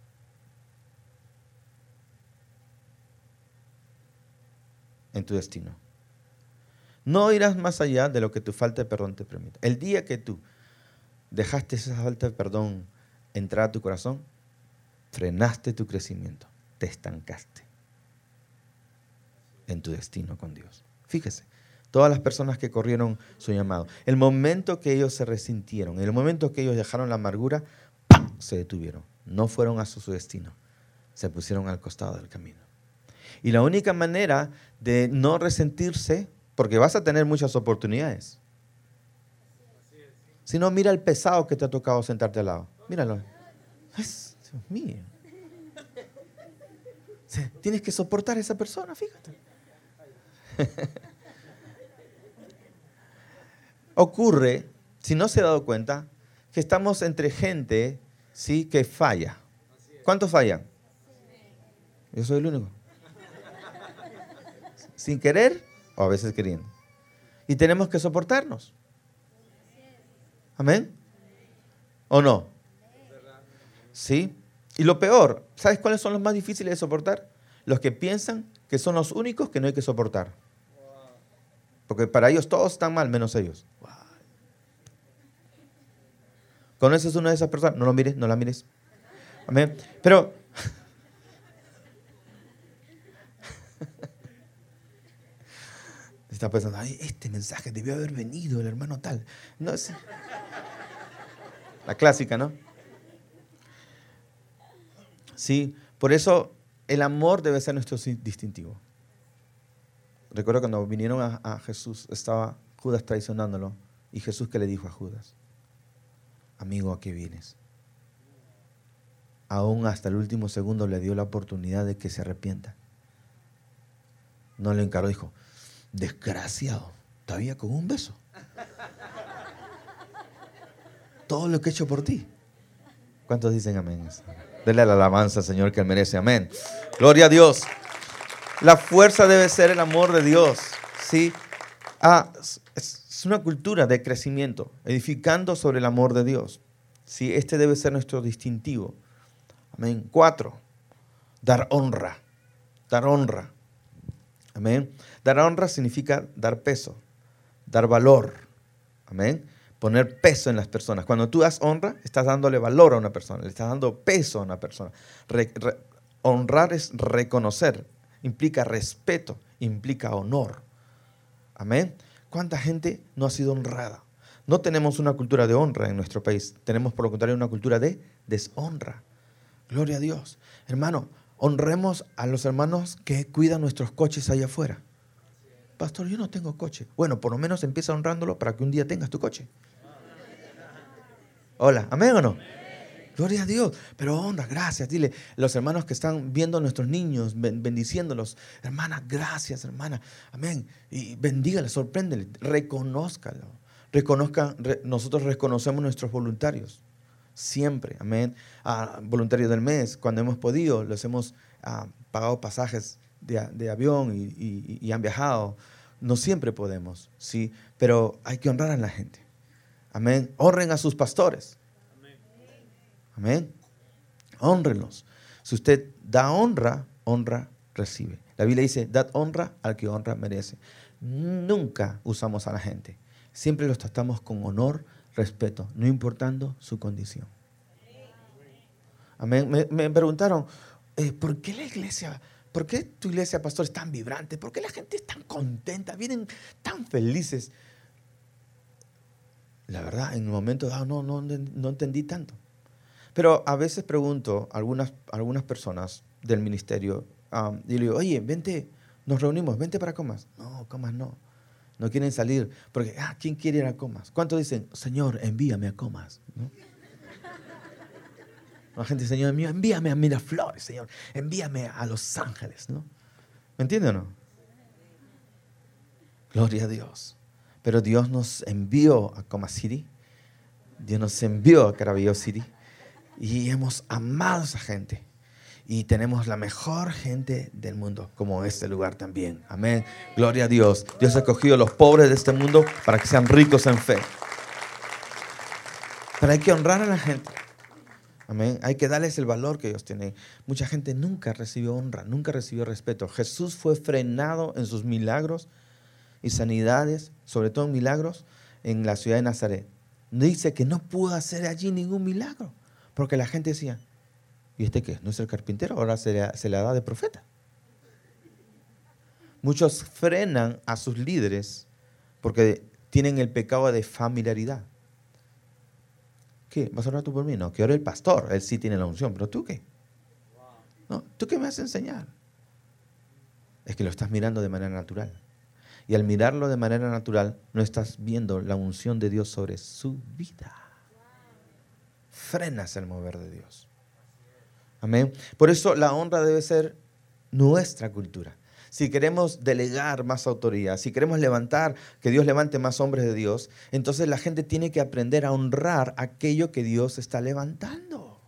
A: En tu destino. No irás más allá de lo que tu falta de perdón te permita. El día que tú dejaste esa falta de perdón entrar a tu corazón, frenaste tu crecimiento, te estancaste en tu destino con Dios. Fíjese, todas las personas que corrieron su llamado, el momento que ellos se resintieron, el momento que ellos dejaron la amargura, ¡pam!, se detuvieron. No fueron a su, su destino, se pusieron al costado del camino. Y la única manera de no resentirse, porque vas a tener muchas oportunidades. Si no, mira el pesado que te ha tocado sentarte al lado. Míralo. Es, Dios mío. Tienes que soportar a esa persona, fíjate. Ocurre, si no se ha dado cuenta, que estamos entre gente, sí, que falla. ¿Cuántos fallan? Yo soy el único. Sin querer o a veces queriendo. Y tenemos que soportarnos. ¿Amén? ¿O no? ¿Sí? Y lo peor, ¿sabes cuáles son los más difíciles de soportar? Los que piensan que son los únicos que no hay que soportar. Porque para ellos todos están mal, menos ellos. ¿Conoces una de esas personas? No lo mires, no la mires. Amén. Pero está pensando, ay, este mensaje debió haber venido el hermano tal. No, sí. La clásica, ¿no? Sí, por eso el amor debe ser nuestro distintivo. Recuerdo cuando vinieron a, a Jesús, estaba Judas traicionándolo, y Jesús, ¿qué le dijo a Judas? Amigo, ¿a qué vienes? Aún hasta el último segundo le dio la oportunidad de que se arrepienta. No le encaró, dijo, desgraciado, todavía con un beso. Todo lo que he hecho por ti. ¿Cuántos dicen amén? Denle la alabanza al Señor que Él merece. Amén. Gloria a Dios. La fuerza debe ser el amor de Dios. ¿Sí? Ah, es una cultura de crecimiento, edificando sobre el amor de Dios. ¿Sí? Este debe ser nuestro distintivo. Amén. Cuatro, dar honra. Dar honra. Amén. Dar honra significa dar peso, dar valor. Amén. Poner peso en las personas. Cuando tú das honra, estás dándole valor a una persona, le estás dando peso a una persona. Re, re, honrar es reconocer, implica respeto, implica honor. Amén. ¿Cuánta gente no ha sido honrada? No tenemos una cultura de honra en nuestro país. Tenemos, por lo contrario, una cultura de deshonra. Gloria a Dios. Hermano, honremos a los hermanos que cuidan nuestros coches allá afuera. Pastor, yo no tengo coche. Bueno, por lo menos empieza honrándolo para que un día tengas tu coche. Hola, ¿amén o no? Gloria a Dios. Pero honra, gracias. Dile, los hermanos que están viendo a nuestros niños, bendiciéndolos. Hermana, gracias, hermana. Amén. Y bendígale, sorpréndele, reconózcalo. Reconozca, re, nosotros reconocemos nuestros voluntarios. Siempre, amén. Ah, voluntarios del mes, cuando hemos podido, les hemos ah, pagado pasajes de, de avión y, y, y han viajado. No siempre podemos, sí, pero hay que honrar a la gente. Amén. Honren a sus pastores. Amén. Honrenlos. Si usted da honra, honra recibe. La Biblia dice, dad honra al que honra merece. Nunca usamos a la gente. Siempre los tratamos con honor, respeto, no importando su condición. Amén. Me, me preguntaron, eh, ¿por qué la iglesia, por qué tu iglesia, pastor, es tan vibrante? ¿Por qué la gente es tan contenta? Vienen tan felices. La verdad, en un momento dado no, no, no entendí tanto. Pero a veces pregunto a algunas, algunas personas del ministerio um, y le digo, oye, vente, nos reunimos, vente para Comas. No, Comas no. No quieren salir porque, ah, ¿quién quiere ir a Comas? ¿Cuántos dicen, Señor, envíame a Comas? ¿No? La gente, Señor mío, envíame a Miraflores, Señor. Envíame a Los Ángeles, ¿no? ¿Me entiende o no? Gloria a Dios. Pero Dios nos envió a Coma City. Dios nos envió a Caraballo City. Y hemos amado a esa gente. Y tenemos la mejor gente del mundo, como este lugar también. Amén. Gloria a Dios. Dios ha escogido a los pobres de este mundo para que sean ricos en fe. Pero hay que honrar a la gente. Amén. Hay que darles el valor que ellos tienen. Mucha gente nunca recibió honra, nunca recibió respeto. Jesús fue frenado en sus milagros y sanidades, sobre todo en milagros, en la ciudad de Nazaret. Dice que no pudo hacer allí ningún milagro, porque la gente decía, ¿y este qué? ¿No es el carpintero? Ahora se le, se le da de profeta. Muchos frenan a sus líderes porque tienen el pecado de familiaridad. ¿Qué? ¿Vas a orar tú por mí? No, que ore el pastor. Él sí tiene la unción, pero ¿tú qué? No, ¿tú qué me vas a enseñar? Es que lo estás mirando de manera natural. Y al mirarlo de manera natural, no estás viendo la unción de Dios sobre su vida. Frenas el mover de Dios. Amén. Por eso la honra debe ser nuestra cultura. Si queremos delegar más autoridad, si queremos levantar, que Dios levante más hombres de Dios, entonces la gente tiene que aprender a honrar aquello que Dios está levantando.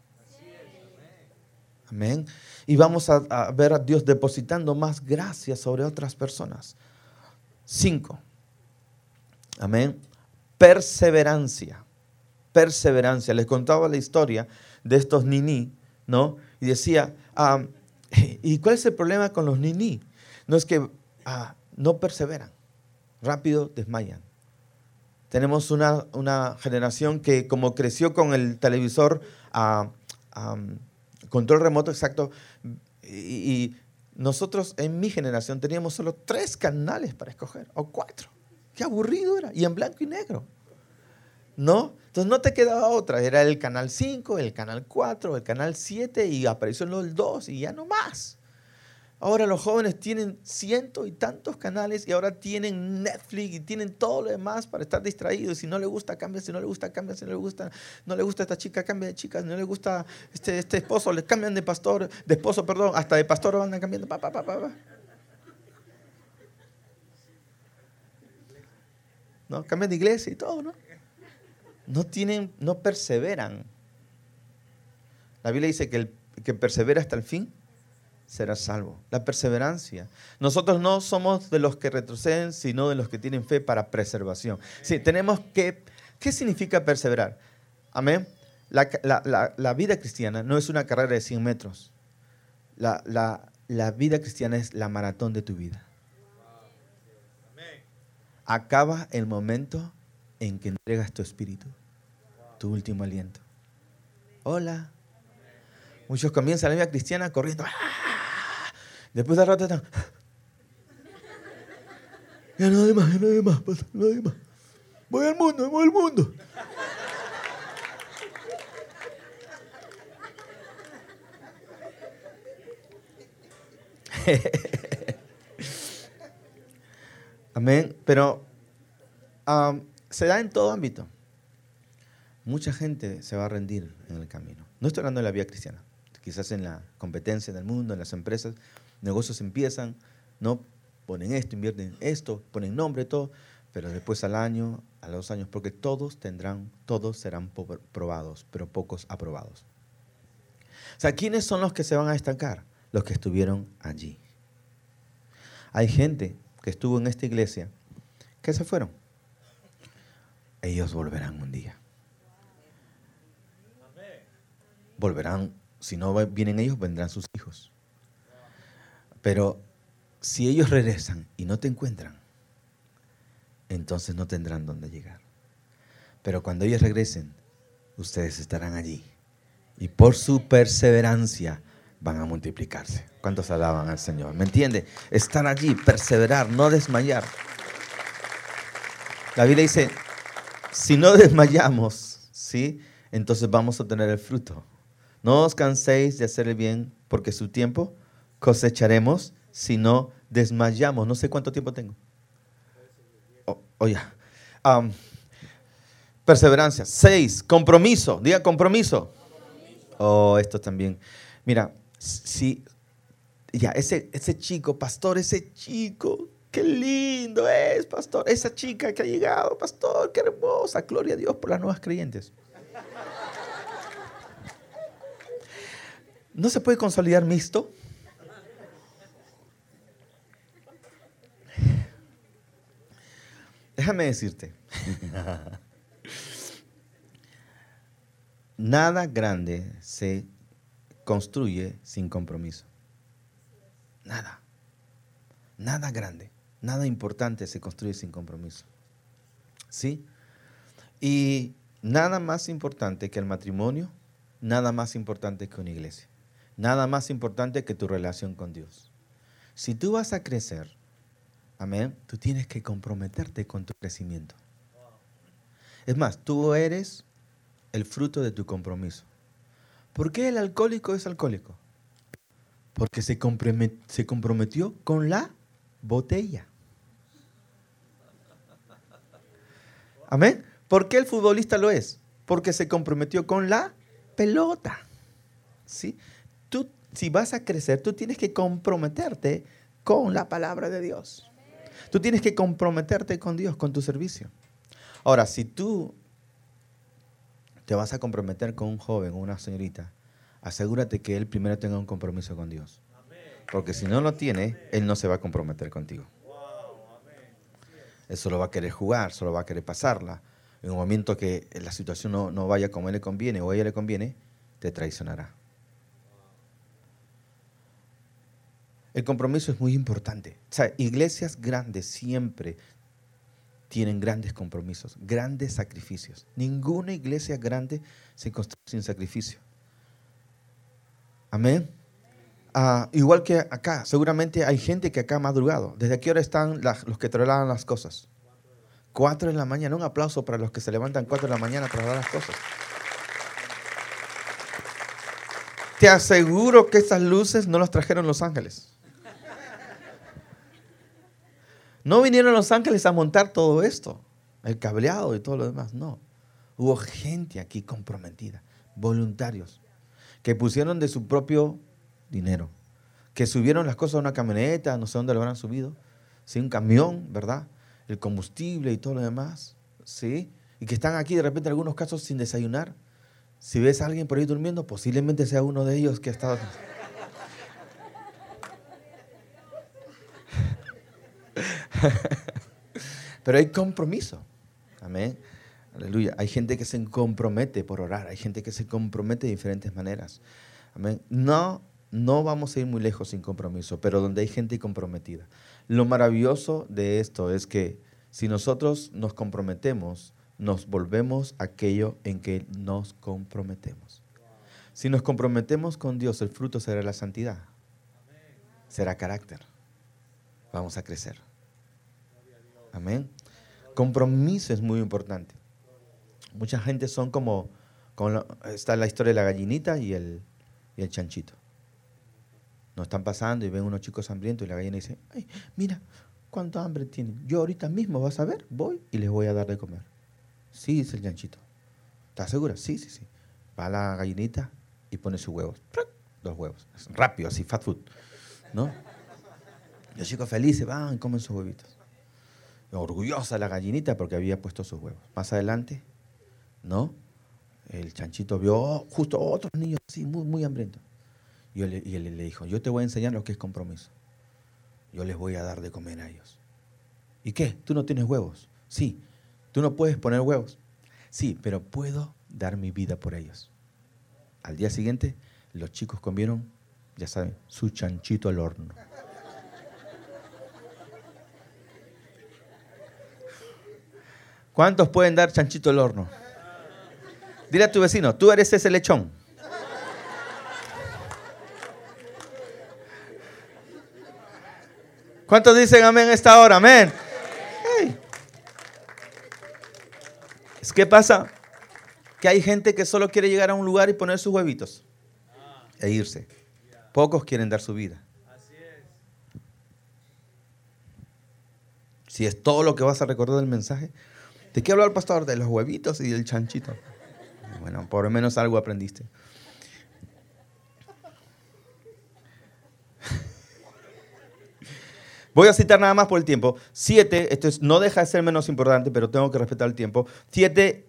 A: Amén. Y vamos a, a ver a Dios depositando más gracia sobre otras personas. Cinco. Amén. Perseverancia. Perseverancia. Les contaba la historia de estos niní, ¿no? Y decía, um, ¿y cuál es el problema con los niní? No es que uh, no perseveran, rápido desmayan. Tenemos una, una generación que como creció con el televisor a uh, um, control remoto exacto, y, y nosotros en mi generación teníamos solo tres canales para escoger, o cuatro. Qué aburrido era, y en blanco y negro. ¿No? Entonces no te quedaba otra, era el canal cinco, el canal cuatro, el canal siete y apareció el dos y ya no más. Ahora los jóvenes tienen ciento y tantos canales y ahora tienen Netflix y tienen todo lo demás para estar distraídos. Si no le gusta, cambia, si no le gusta, cambia, si no le gusta, no le gusta esta chica, cambia de chica, si no le gusta este, este esposo, le cambian de pastor, de esposo, perdón, hasta de pastor van cambiando, pa, pa, pa, pa, pa. ¿No? Cambian de iglesia y todo, ¿no? No tienen, no perseveran. La Biblia dice que el que persevera hasta el fin será salvo. La perseverancia. Nosotros no somos de los que retroceden, sino de los que tienen fe para preservación. Sí, tenemos que, ¿qué significa perseverar? Amén. La, la, la, la vida cristiana no es una carrera de cien metros. La, la, la vida cristiana es la maratón de tu vida. Acaba el momento en que entregas tu espíritu, tu último aliento. Hola. Muchos comienzan la vida cristiana corriendo. ¡Ah! Después de rato están. Ya no hay más, ya no hay más, no hay más. Voy al mundo, voy al mundo. Amén. Pero um, se da en todo ámbito. Mucha gente se va a rendir en el camino. No estoy hablando de la vida cristiana. Quizás en la competencia del mundo, en las empresas, negocios empiezan, no ponen esto, invierten esto, ponen nombre, todo, pero después al año, a los dos años, porque todos tendrán, todos serán probados, pero pocos aprobados. O sea, ¿quiénes son los que se van a estancar? Los que estuvieron allí. Hay gente que estuvo en esta iglesia que se fueron. Ellos volverán un día. Volverán. Si no vienen ellos, vendrán sus hijos. Pero si ellos regresan y no te encuentran, entonces no tendrán dónde llegar. Pero cuando ellos regresen, ustedes estarán allí. Y por su perseverancia van a multiplicarse. ¿Cuántos alaban al Señor? ¿Me entiende? Estar allí, perseverar, no desmayar. La Biblia dice, si no desmayamos, ¿sí? Entonces vamos a obtener el fruto. No os canséis de hacer el bien, porque su tiempo cosecharemos si no desmayamos. No sé cuánto tiempo tengo. Oh, oh ya. Um, perseverancia. Seis, compromiso. Diga compromiso. compromiso. Oh, esto también. Mira, si ya ese, ese chico, pastor, ese chico, qué lindo es, pastor. Esa chica que ha llegado, pastor, qué hermosa. Gloria a Dios por las nuevas creyentes. ¿No se puede consolidar mixto? Déjame decirte. Nada grande se construye sin compromiso. Nada. Nada grande, nada importante se construye sin compromiso. ¿Sí? Y nada más importante que el matrimonio, nada más importante que una iglesia. Nada más importante que tu relación con Dios. Si tú vas a crecer, amén, tú tienes que comprometerte con tu crecimiento. Es más, tú eres el fruto de tu compromiso. ¿Por qué el alcohólico es alcohólico? Porque se comprometió, se comprometió con la botella. Amén. ¿Por qué el futbolista lo es? Porque se comprometió con la pelota. ¿Sí? Tú, si vas a crecer, tú tienes que comprometerte con la palabra de Dios. Tú tienes que comprometerte con Dios, con tu servicio. Ahora, si tú te vas a comprometer con un joven o una señorita, asegúrate que él primero tenga un compromiso con Dios. Porque si no lo tiene, él no se va a comprometer contigo. Él solo va a querer jugar, solo va a querer pasarla. En un momento que la situación no, no vaya como a él le conviene o a ella le conviene, te traicionará. El compromiso es muy importante. O sea, iglesias grandes siempre tienen grandes compromisos, grandes sacrificios. Ninguna iglesia grande se construye sin sacrificio. Amén. Uh, igual que acá, seguramente hay gente que acá ha madrugado. ¿Desde qué hora están las, los que trasladan las cosas? Cuatro de la mañana. Un aplauso para los que se levantan cuatro de la mañana a trasladar las cosas. Te aseguro que esas luces no las trajeron los ángeles. No vinieron los ángeles a montar todo esto, el cableado y todo lo demás, no. Hubo gente aquí comprometida, voluntarios, que pusieron de su propio dinero, que subieron las cosas a una camioneta, no sé dónde lo habrán subido, ¿sí? Un camión, ¿verdad? El combustible y todo lo demás, ¿sí? Y que están aquí de repente en algunos casos sin desayunar. Si ves a alguien por ahí durmiendo, posiblemente sea uno de ellos que ha estado... Pero hay compromiso. Amén. Aleluya. Hay gente que se compromete por orar. Hay gente que se compromete de diferentes maneras. Amén. No, no vamos a ir muy lejos sin compromiso, pero donde hay gente comprometida. Lo maravilloso de esto es que si nosotros nos comprometemos, nos volvemos aquello en que nos comprometemos. Si nos comprometemos con Dios, el fruto será la santidad. Será carácter. Vamos a crecer. Amén. Compromiso es muy importante. Mucha gente son como, como la, está la historia de la gallinita y el, y el chanchito. Nos están pasando y ven unos chicos hambrientos y la gallina dice, ay, mira, cuánto hambre tienen. Yo ahorita mismo, vas a ver, voy y les voy a dar de comer. Sí, dice el chanchito. ¿Estás segura? Sí, sí, sí. Va la gallinita y pone sus huevos. Dos huevos. Rápido, así, fast food. ¿No? Los chicos felices van y comen sus huevitos. Orgullosa la gallinita porque había puesto sus huevos. Más adelante, ¿no? El chanchito vio justo otros niños así, muy, muy hambrientos. Y él, y él le dijo, yo te voy a enseñar lo que es compromiso. Yo les voy a dar de comer a ellos. ¿Y qué? ¿Tú no tienes huevos? Sí. ¿Tú no puedes poner huevos? Sí, pero puedo dar mi vida por ellos. Al día siguiente, los chicos comieron, ya saben, su chanchito al horno. ¿Cuántos pueden dar chanchito al horno? Dile a tu vecino, tú eres ese lechón. ¿Cuántos dicen amén a esta hora? Amén. Hey. ¿Es qué pasa? Que hay gente que solo quiere llegar a un lugar y poner sus huevitos e irse. Pocos quieren dar su vida. Si es todo lo que vas a recordar del mensaje. ¿De qué habló el pastor? De los huevitos y del chanchito. Bueno, por lo menos algo aprendiste. Voy a citar nada más por el tiempo. Siete, esto es, no deja de ser menos importante, pero tengo que respetar el tiempo. Siete,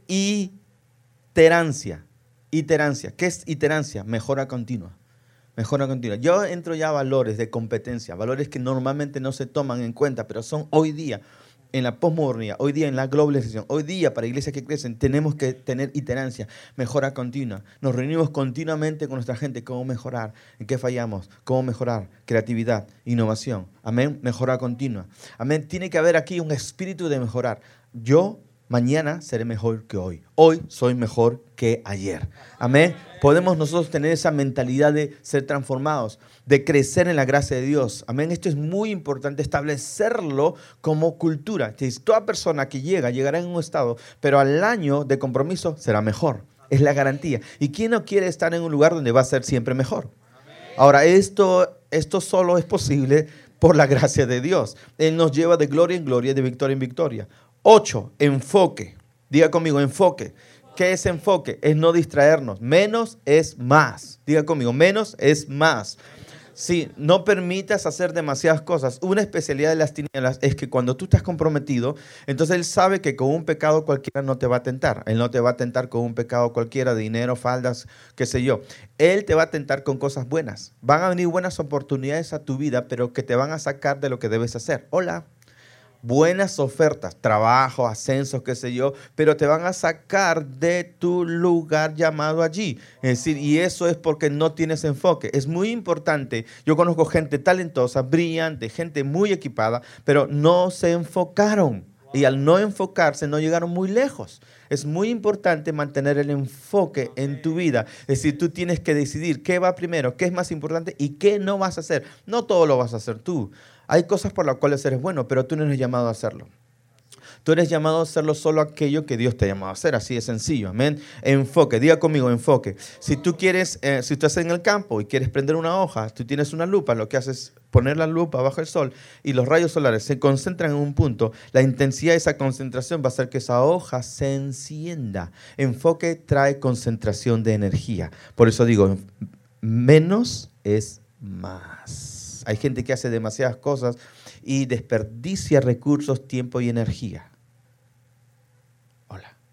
A: iterancia. Iterancia. ¿Qué es iterancia? Mejora continua. Mejora continua. Yo entro ya a valores de competencia, valores que normalmente no se toman en cuenta, pero son hoy día, en la posmodernidad, hoy día en la globalización, hoy día para iglesias que crecen, tenemos que tener iterancia, mejora continua. Nos reunimos continuamente con nuestra gente, cómo mejorar, en qué fallamos, cómo mejorar, creatividad, innovación. Amén, mejora continua. Amén, tiene que haber aquí un espíritu de mejorar. Yo mañana seré mejor que hoy. Hoy soy mejor que ayer. Amén. Podemos nosotros tener esa mentalidad de ser transformados, de crecer en la gracia de Dios. Amén. Esto es muy importante, establecerlo como cultura. Que toda persona que llega, llegará en un estado, pero al año de compromiso será mejor. Es la garantía. ¿Y quién no quiere estar en un lugar donde va a ser siempre mejor? Ahora, esto, esto solo es posible por la gracia de Dios. Él nos lleva de gloria en gloria, de victoria en victoria. Ocho, enfoque. Diga conmigo, enfoque. ¿Qué es enfoque? Es no distraernos. Menos es más. Diga conmigo, menos es más. Sí, no permitas hacer demasiadas cosas. Una especialidad de las tinieblas es que cuando tú estás comprometido, entonces Él sabe que con un pecado cualquiera no te va a tentar. Él no te va a tentar con un pecado cualquiera, dinero, faldas, qué sé yo. Él te va a tentar con cosas buenas. Van a venir buenas oportunidades a tu vida, pero que te van a sacar de lo que debes hacer. Hola. Buenas ofertas, trabajo, ascensos, qué sé yo, pero te van a sacar de tu lugar llamado allí. Es decir, y eso es porque no tienes enfoque. Es muy importante. Yo conozco gente talentosa, brillante, gente muy equipada, pero no se enfocaron. Y al no enfocarse, no llegaron muy lejos. Es muy importante mantener el enfoque en tu vida. Es decir, tú tienes que decidir qué va primero, qué es más importante y qué no vas a hacer. No todo lo vas a hacer tú. Hay cosas por las cuales eres bueno, pero tú no eres llamado a hacerlo. Tú eres llamado a hacerlo solo aquello que Dios te ha llamado a hacer. Así de sencillo. Amén. Enfoque. Diga conmigo, enfoque. Si tú quieres, eh, si tú estás en el campo y quieres prender una hoja, tú tienes una lupa, lo que haces es poner la lupa bajo el sol y los rayos solares se concentran en un punto. La intensidad de esa concentración va a hacer que esa hoja se encienda. Enfoque trae concentración de energía. Por eso digo, menos es más. Hay gente que hace demasiadas cosas y desperdicia recursos, tiempo y energía. Hola.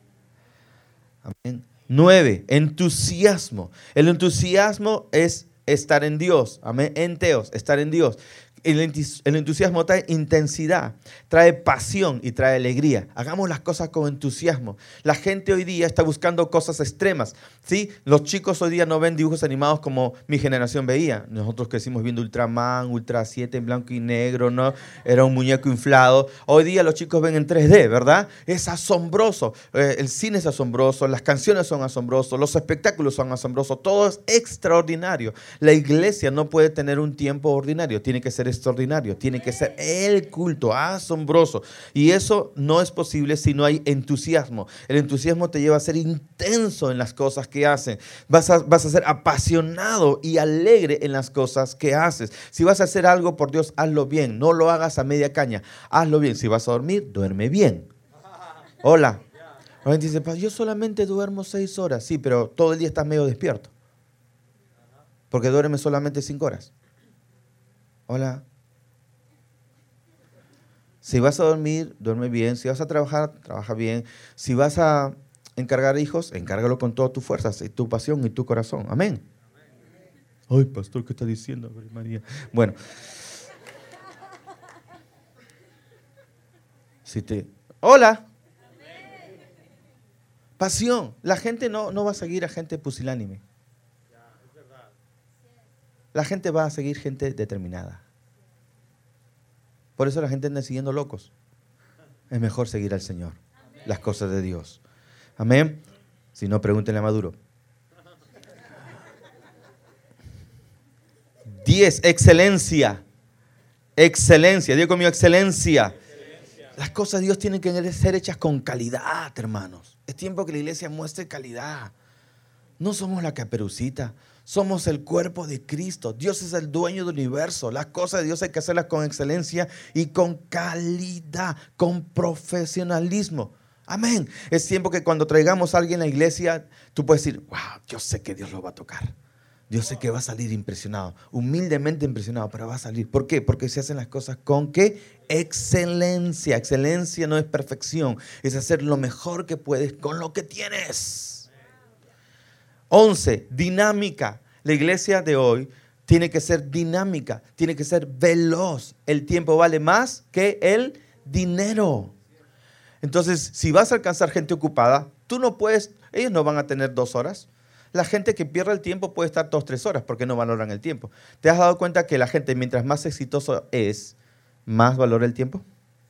A: Amén. Nueve, entusiasmo. El entusiasmo es estar en Dios. Amén. Enteos, estar en Dios. El entusiasmo trae intensidad, trae pasión y trae alegría. Hagamos las cosas con entusiasmo. La gente hoy día está buscando cosas extremas, ¿sí? Los chicos hoy día no ven dibujos animados como mi generación veía. Nosotros crecimos viendo Ultraman, Ultra siete en blanco y negro, ¿no? Era un muñeco inflado. Hoy día los chicos ven en tres D, ¿verdad? Es asombroso. Eh, el cine es asombroso, las canciones son asombrosas, los espectáculos son asombrosos. Todo es extraordinario. La iglesia no puede tener un tiempo ordinario, tiene que ser extraordinario, tiene que ser el culto asombroso, y eso no es posible si no hay entusiasmo. El entusiasmo te lleva a ser intenso en las cosas que haces, vas a, vas a ser apasionado y alegre en las cosas que haces. Si vas a hacer algo por Dios, hazlo bien, no lo hagas a media caña, hazlo bien. Si vas a dormir, duerme bien. Hola. La gente dice, yo solamente duermo seis horas, sí, pero todo el día estás medio despierto, porque duermes solamente cinco horas. Hola. Si vas a dormir, duerme bien. Si vas a trabajar, trabaja bien. Si vas a encargar hijos, encárgalo con todas tus fuerzas, y tu pasión y tu corazón. Amén. Ay, pastor, ¿qué está diciendo, María? Bueno. Si te... Hola. Pasión. La gente no, no va a seguir a gente pusilánime. La gente va a seguir gente determinada. Por eso la gente anda siguiendo locos. Es mejor seguir al Señor, las cosas de Dios. Amén. Si no, pregúntenle a Maduro. Diez, excelencia. Excelencia. Digo conmigo, excelencia. Las cosas de Dios tienen que ser hechas con calidad, hermanos. Es tiempo que la iglesia muestre calidad. No somos la caperucita, somos el cuerpo de Cristo. Dios es el dueño del universo. Las cosas de Dios hay que hacerlas con excelencia y con calidad, con profesionalismo. Amén. Es tiempo que cuando traigamos a alguien a la iglesia, tú puedes decir, wow, yo sé que Dios lo va a tocar. Dios sé que va a salir impresionado, humildemente impresionado, pero va a salir. ¿Por qué? Porque se hacen las cosas con ¿qué? Excelencia. Excelencia no es perfección, es hacer lo mejor que puedes con lo que tienes. once. Dinámica. La iglesia de hoy tiene que ser dinámica, tiene que ser veloz. El tiempo vale más que el dinero. Entonces, si vas a alcanzar gente ocupada, tú no puedes, ellos no van a tener dos horas. La gente que pierde el tiempo puede estar dos, tres horas porque no valoran el tiempo. ¿Te has dado cuenta que la gente, mientras más exitoso es, más valora el tiempo?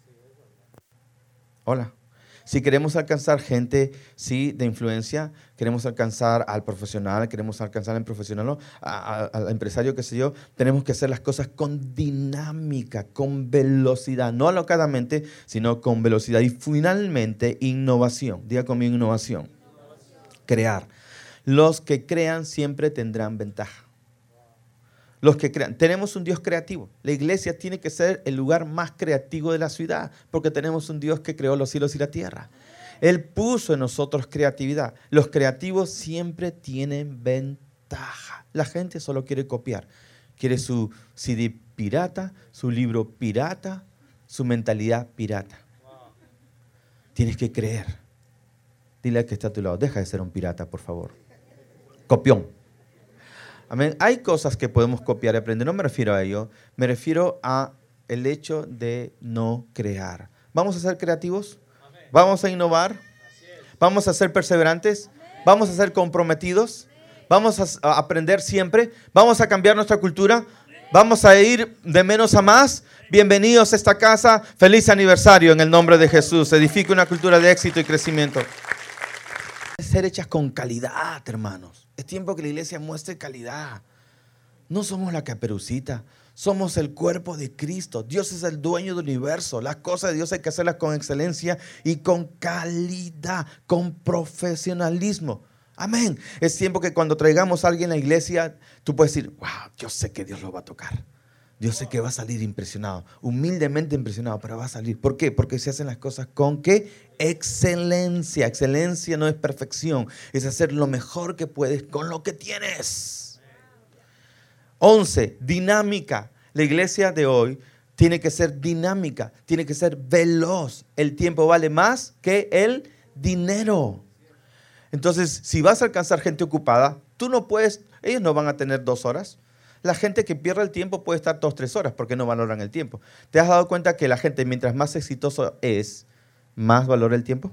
A: Hola. Si queremos alcanzar gente, sí, de influencia, queremos alcanzar al profesional, queremos alcanzar al profesional, ¿no? a, a, al empresario, qué sé yo, tenemos que hacer las cosas con dinámica, con velocidad, no alocadamente, sino con velocidad. Y finalmente, innovación. Diga conmigo innovación. Crear. Los que crean siempre tendrán ventaja. Los que crean. Tenemos un Dios creativo. La iglesia tiene que ser el lugar más creativo de la ciudad porque tenemos un Dios que creó los cielos y la tierra. Él puso en nosotros creatividad. Los creativos siempre tienen ventaja. La gente solo quiere copiar. Quiere su C D pirata, su libro pirata, su mentalidad pirata. Tienes que creer. Dile al que está a tu lado, deja de ser un pirata, por favor. Copión. Amén. Hay cosas que podemos copiar y aprender. No me refiero a ello. Me refiero a el hecho de no crear. ¿Vamos a ser creativos? ¿Vamos a innovar? ¿Vamos a ser perseverantes? ¿Vamos a ser comprometidos? ¿Vamos a aprender siempre? ¿Vamos a cambiar nuestra cultura? ¿Vamos a ir de menos a más? Bienvenidos a esta casa. Feliz aniversario en el nombre de Jesús. Edifica una cultura de éxito y crecimiento. Ser hechas con calidad, hermanos. Es tiempo que la iglesia muestre calidad. No somos la Caperucita, somos el cuerpo de Cristo. Dios es el dueño del universo. Las cosas de Dios hay que hacerlas con excelencia y con calidad, con profesionalismo. Amén. Es tiempo que cuando traigamos a alguien a la iglesia, tú puedes decir, wow, yo sé que Dios lo va a tocar. Dios sé que va a salir impresionado, humildemente impresionado, pero va a salir. ¿Por qué? Porque se hacen las cosas con ¿qué? Excelencia. Excelencia no es perfección, es hacer lo mejor que puedes con lo que tienes. once. Dinámica. La iglesia de hoy tiene que ser dinámica, tiene que ser veloz. El tiempo vale más que el dinero. Entonces, si vas a alcanzar gente ocupada, tú no puedes, ellos no van a tener dos horas. La gente que pierde el tiempo puede estar dos, tres horas porque no valoran el tiempo. ¿Te has dado cuenta que la gente, mientras más exitoso es, más valora el tiempo?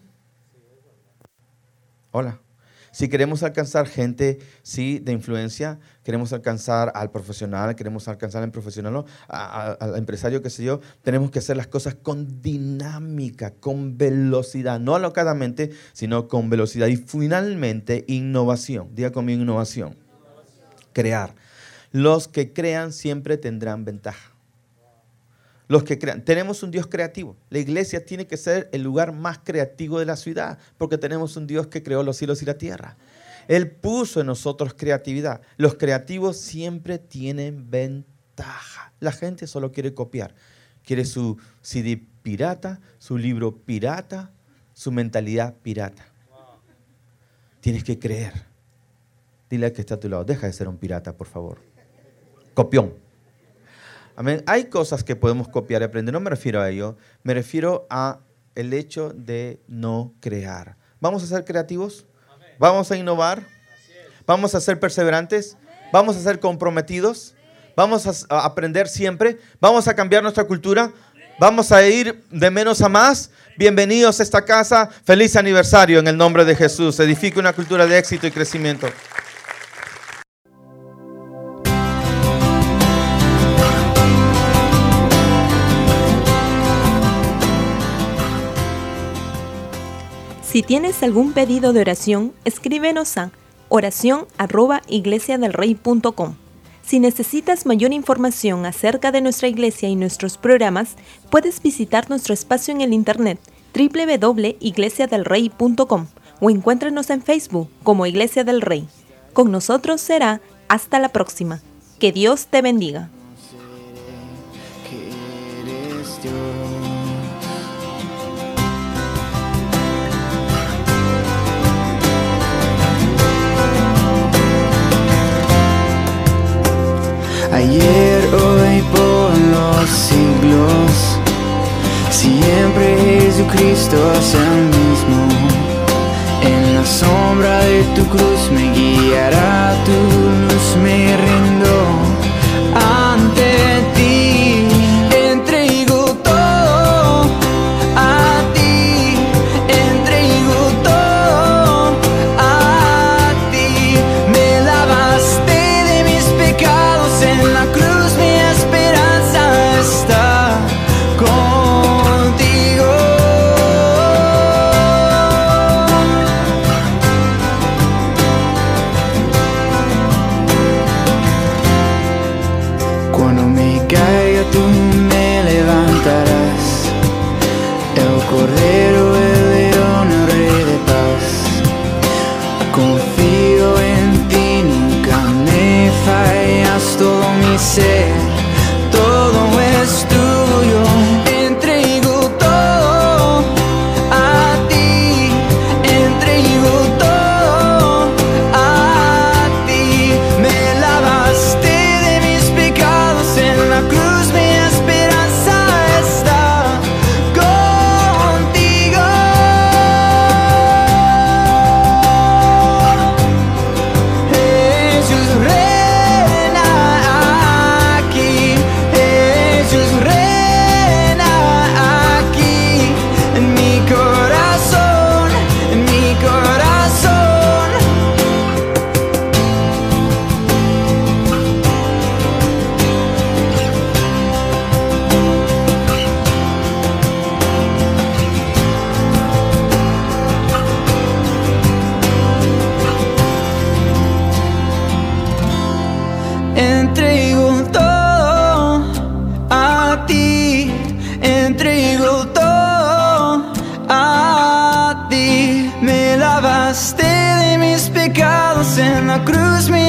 A: Hola. Si queremos alcanzar gente, sí, de influencia, queremos alcanzar al profesional, queremos alcanzar al profesional, ¿no? a, a, al empresario, qué sé yo, tenemos que hacer las cosas con dinámica, con velocidad, no alocadamente, sino con velocidad. Y finalmente, innovación. Diga conmigo innovación. Crear. Los que crean siempre tendrán ventaja. Los que crean. Tenemos un Dios creativo. La iglesia tiene que ser el lugar más creativo de la ciudad porque tenemos un Dios que creó los cielos y la tierra. Él puso en nosotros creatividad. Los creativos siempre tienen ventaja. La gente solo quiere copiar. Quiere su C D pirata, su libro pirata, su mentalidad pirata. Tienes que creer. Dile al que está a tu lado, deja de ser un pirata, por favor. Copión. Amén. Hay cosas que podemos copiar y aprender. No me refiero a ello. Me refiero a el hecho de no crear. ¿Vamos a ser creativos? ¿Vamos a innovar? ¿Vamos a ser perseverantes? ¿Vamos a ser comprometidos? ¿Vamos a aprender siempre? ¿Vamos a cambiar nuestra cultura? ¿Vamos a ir de menos a más? Bienvenidos a esta casa. Feliz aniversario en el nombre de Jesús. Edifica una cultura de éxito y crecimiento.
B: Si tienes algún pedido de oración, escríbenos a oración arroba iglesia del rey punto com. Si necesitas mayor información acerca de nuestra iglesia y nuestros programas, puedes visitar nuestro espacio en el internet doble u doble u doble u punto iglesia del rey punto com o encuéntranos en Facebook como Iglesia del Rey. Con nosotros será hasta la próxima. Que Dios te bendiga.
C: ayer, hoy, por los siglos. Siempre Jesucristo es el mismo. En la sombra de tu cruz me guiará tu luz, me rindo ante ti. Entrego todo a ti, entrego todo a ti. Me lavaste de mis pecados en la cruz, mi esperanza está contigo. Cuando me caiga tú me levantarás, el Cordero, el León, el Rey de paz. Confío en ti, nunca me fallas, todo mi ser, todo es tuyo. Entrego todo a ti, entrego todo a ti. Me lavaste de mis pecados en la cruz, mi esperanza está contigo. Jesús reina aquí, Jesús reina aquí, en mi corazón, en mi corazón. Entrego todo a ti, entrego todo a ti. Me lavaste de mis pecados en la cruz, mi